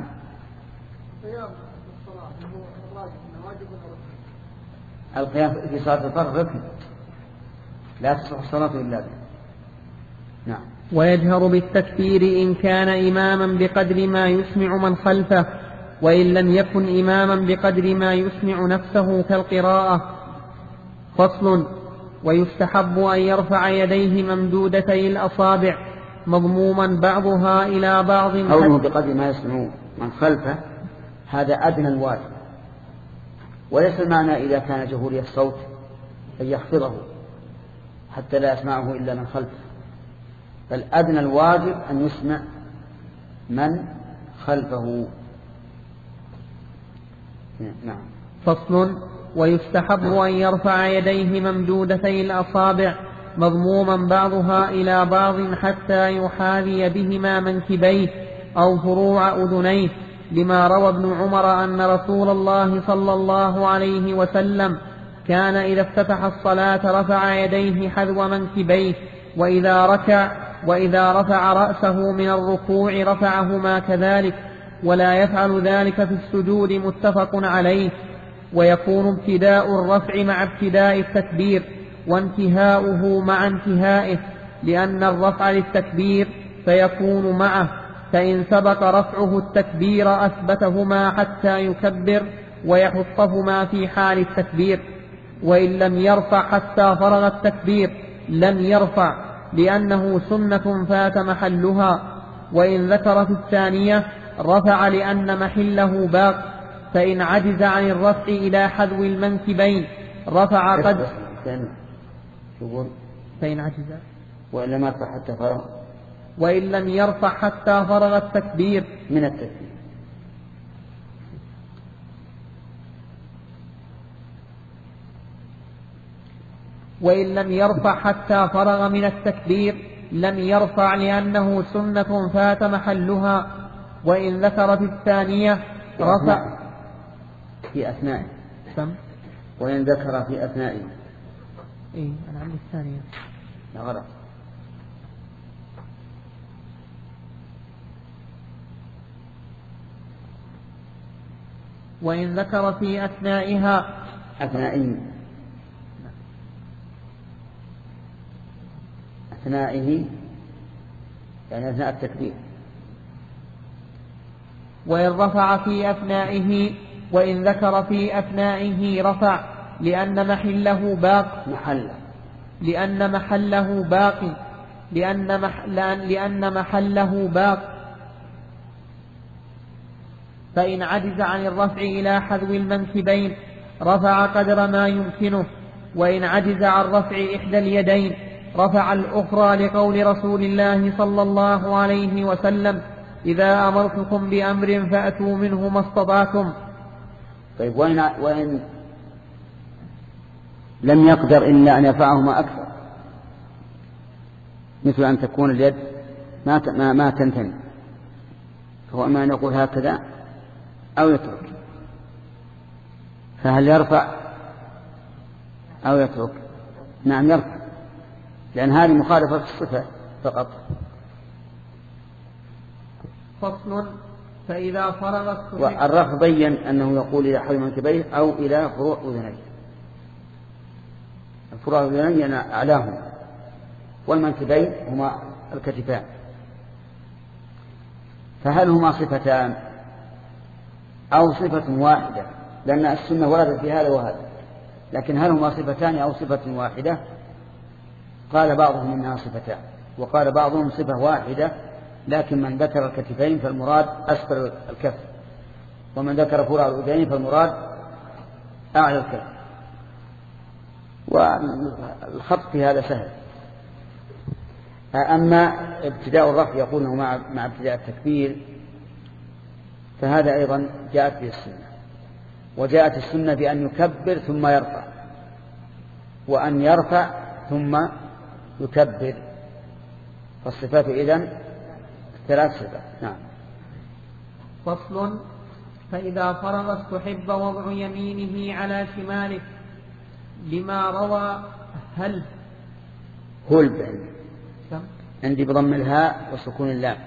Speaker 1: القيام في صلاة الفرض ركن لا تصح الصلاة إلا به. نعم.
Speaker 3: ويجهر بالتكبير إن كان إماما بقدر ما يسمع من خلفه، وإن لم يكن إماما بقدر ما يسمع نفسه كالقراءة. فصل. ويستحب أن يرفع يديه ممدودتي الأصابع مضموما بعضها إلى بعض.
Speaker 1: قوله بقدر ما يسمع من خلفه هذا أدنى الواجب، وليس المعنى إذا كان جهوري الصوت أن يخفضه حتى لا يسمعه إلا من خلفه، بل أدنى الواجب أن يسمع من خلفه. نعم.
Speaker 3: فصل. ويستحب أن يرفع يديه ممدودتي الأصابع مضموما بعضها إلى بعض حتى يحاذي بهما منكبيه أو فروع أذنيه، لما روى ابن عمر أن رسول الله صلى الله عليه وسلم كان إذا افتتح الصلاة رفع يديه حذو منكبيه، وإذا ركع وإذا رفع رأسه من الركوع رفعهما كذلك، ولا يفعل ذلك في السجود، متفق عليه. ويكون ابتداء الرفع مع ابتداء التكبير، وانتهاؤه مع انتهائه، لأن الرفع للتكبير فيكون معه، فإن سبق رفعه التكبير أثبتهما حتى يكبر ويحطهما في حال التكبير، وإن لم يرفع حتى فرغ التكبير لم يرفع، لأنه سنة فات محلها. وإن ذكر في الثانية رفع لأن محله باق، فإن عجز عن الرفع إلى حذو المنكبين رفع قد فإن عجز
Speaker 1: وإن لم يرفع حتى فرغ
Speaker 3: وإن لم يرفع حتى فرغ التكبير
Speaker 1: من التكبير.
Speaker 3: وإن لم يرفع حتى فرغ من التكبير لم يرفع لأنه سنة فات محلها. وإن ذكر في الثانية رفع
Speaker 1: في أثناء
Speaker 3: سم
Speaker 1: وإن ذكر في أثناء
Speaker 3: إيه أنا عندي الثانية
Speaker 1: لا غلط.
Speaker 3: وإن ذكر في أثنائها
Speaker 1: أثنائه أثنائه يعني أثناء التكبير.
Speaker 3: وإن رفع في أثنائه وإن ذكر في أثنائه رفع لأن محله باق
Speaker 1: محله
Speaker 3: لأن محله باق لأن مح لأن محله باق فإن عجز عن الرفع إلى حذو المنكبين رفع قدر ما يمكنه. وإن عجز عن رفع إحدى اليدين رفع الأخرى، لقول رسول الله صلى الله عليه وسلم: إذا أمرتكم بأمر فأتوا منه ما استطعتم.
Speaker 1: طيب وإن, وإن لم يقدر إلا أن يرفعهما أكثر، مثل أن تكون اليد ما ما, ما تنتهي، فهو أما أن يقول هكذا أو يترك، فهل يرفع أو يترك؟ نعم يرفع، لأن هذه مخالفة الصفة فقط.
Speaker 3: فصل. فإذا فرغ
Speaker 1: والرفع بين أنه يقول إلى حذو منكبيه أو إلى فروع أذنيه. الفروع الأذنين أعلاهما، والمنكبين هما الكتفان. فهل هما صفتان أو صفة واحدة؟ لأن السنة وردت في هذا وهذا، لكن هل هما صفتان أو صفة واحدة؟ قال بعضهم إنها صفتان، وقال بعضهم صفة واحدة، لكن من ذكر الكتفين فالمراد أسفل الكف، ومن ذكر فروع الأذنين فالمراد أعلى الكف. والخط في هذا سهل. أما ابتداء الرفع يقول مع مع ابتداء التكبير فهذا أيضا جاءت به السنة، وجاءت السنة بأن يكبر ثم يرفع، وأن يرفع ثم يكبر، فالصفات إذن ثلاث صفات. نعم.
Speaker 3: فصل. فإذا فرغ استحب وضع يمينه على شماله لما روى هل
Speaker 1: هل عندي بضم الهاء وسكون اللام.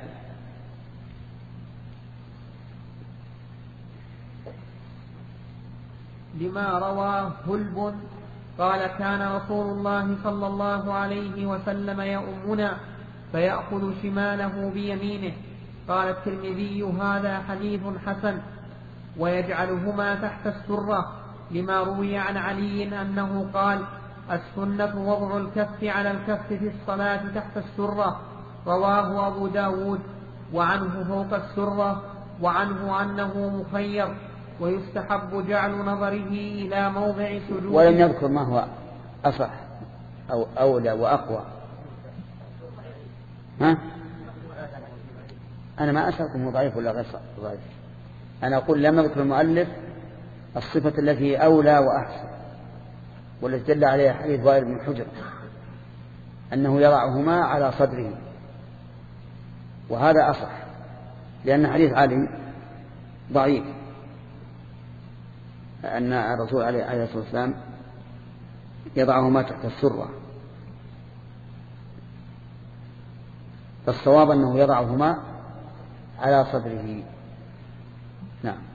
Speaker 3: لما روى هلب قال كان رسول الله صلى الله عليه وسلم يؤمنا فيأخذ شماله بيمينه. قال الترمذي هذا حديث حسن. ويجعلهما تحت السرة لما روي عن علي أنه قال السنة وضع الكف على الكف في الصلاة تحت السرة. رواه أبو داود. وعنه فوق السرة، وعنه أنه مخير، ويستحب جعل نظره إلى موضع سجود.
Speaker 1: ولم يذكر ما هو أصح أو أولى وأقوى. ها؟ أنا ما أسألكم هو ضعيف ولا غير ضعيف، أنا أقول لم يذكر المؤلف الصفة التي أولى وأحسن، والتي دل عليها حديث وائل بن حجر أنه يضعهما على صدره، وهذا أصح لأن حديث علي ضعيف أن الرسول عليه الصلاة والسلام يضعهما تحت السرة، فالصواب أنه يضعهما على صدره. نعم.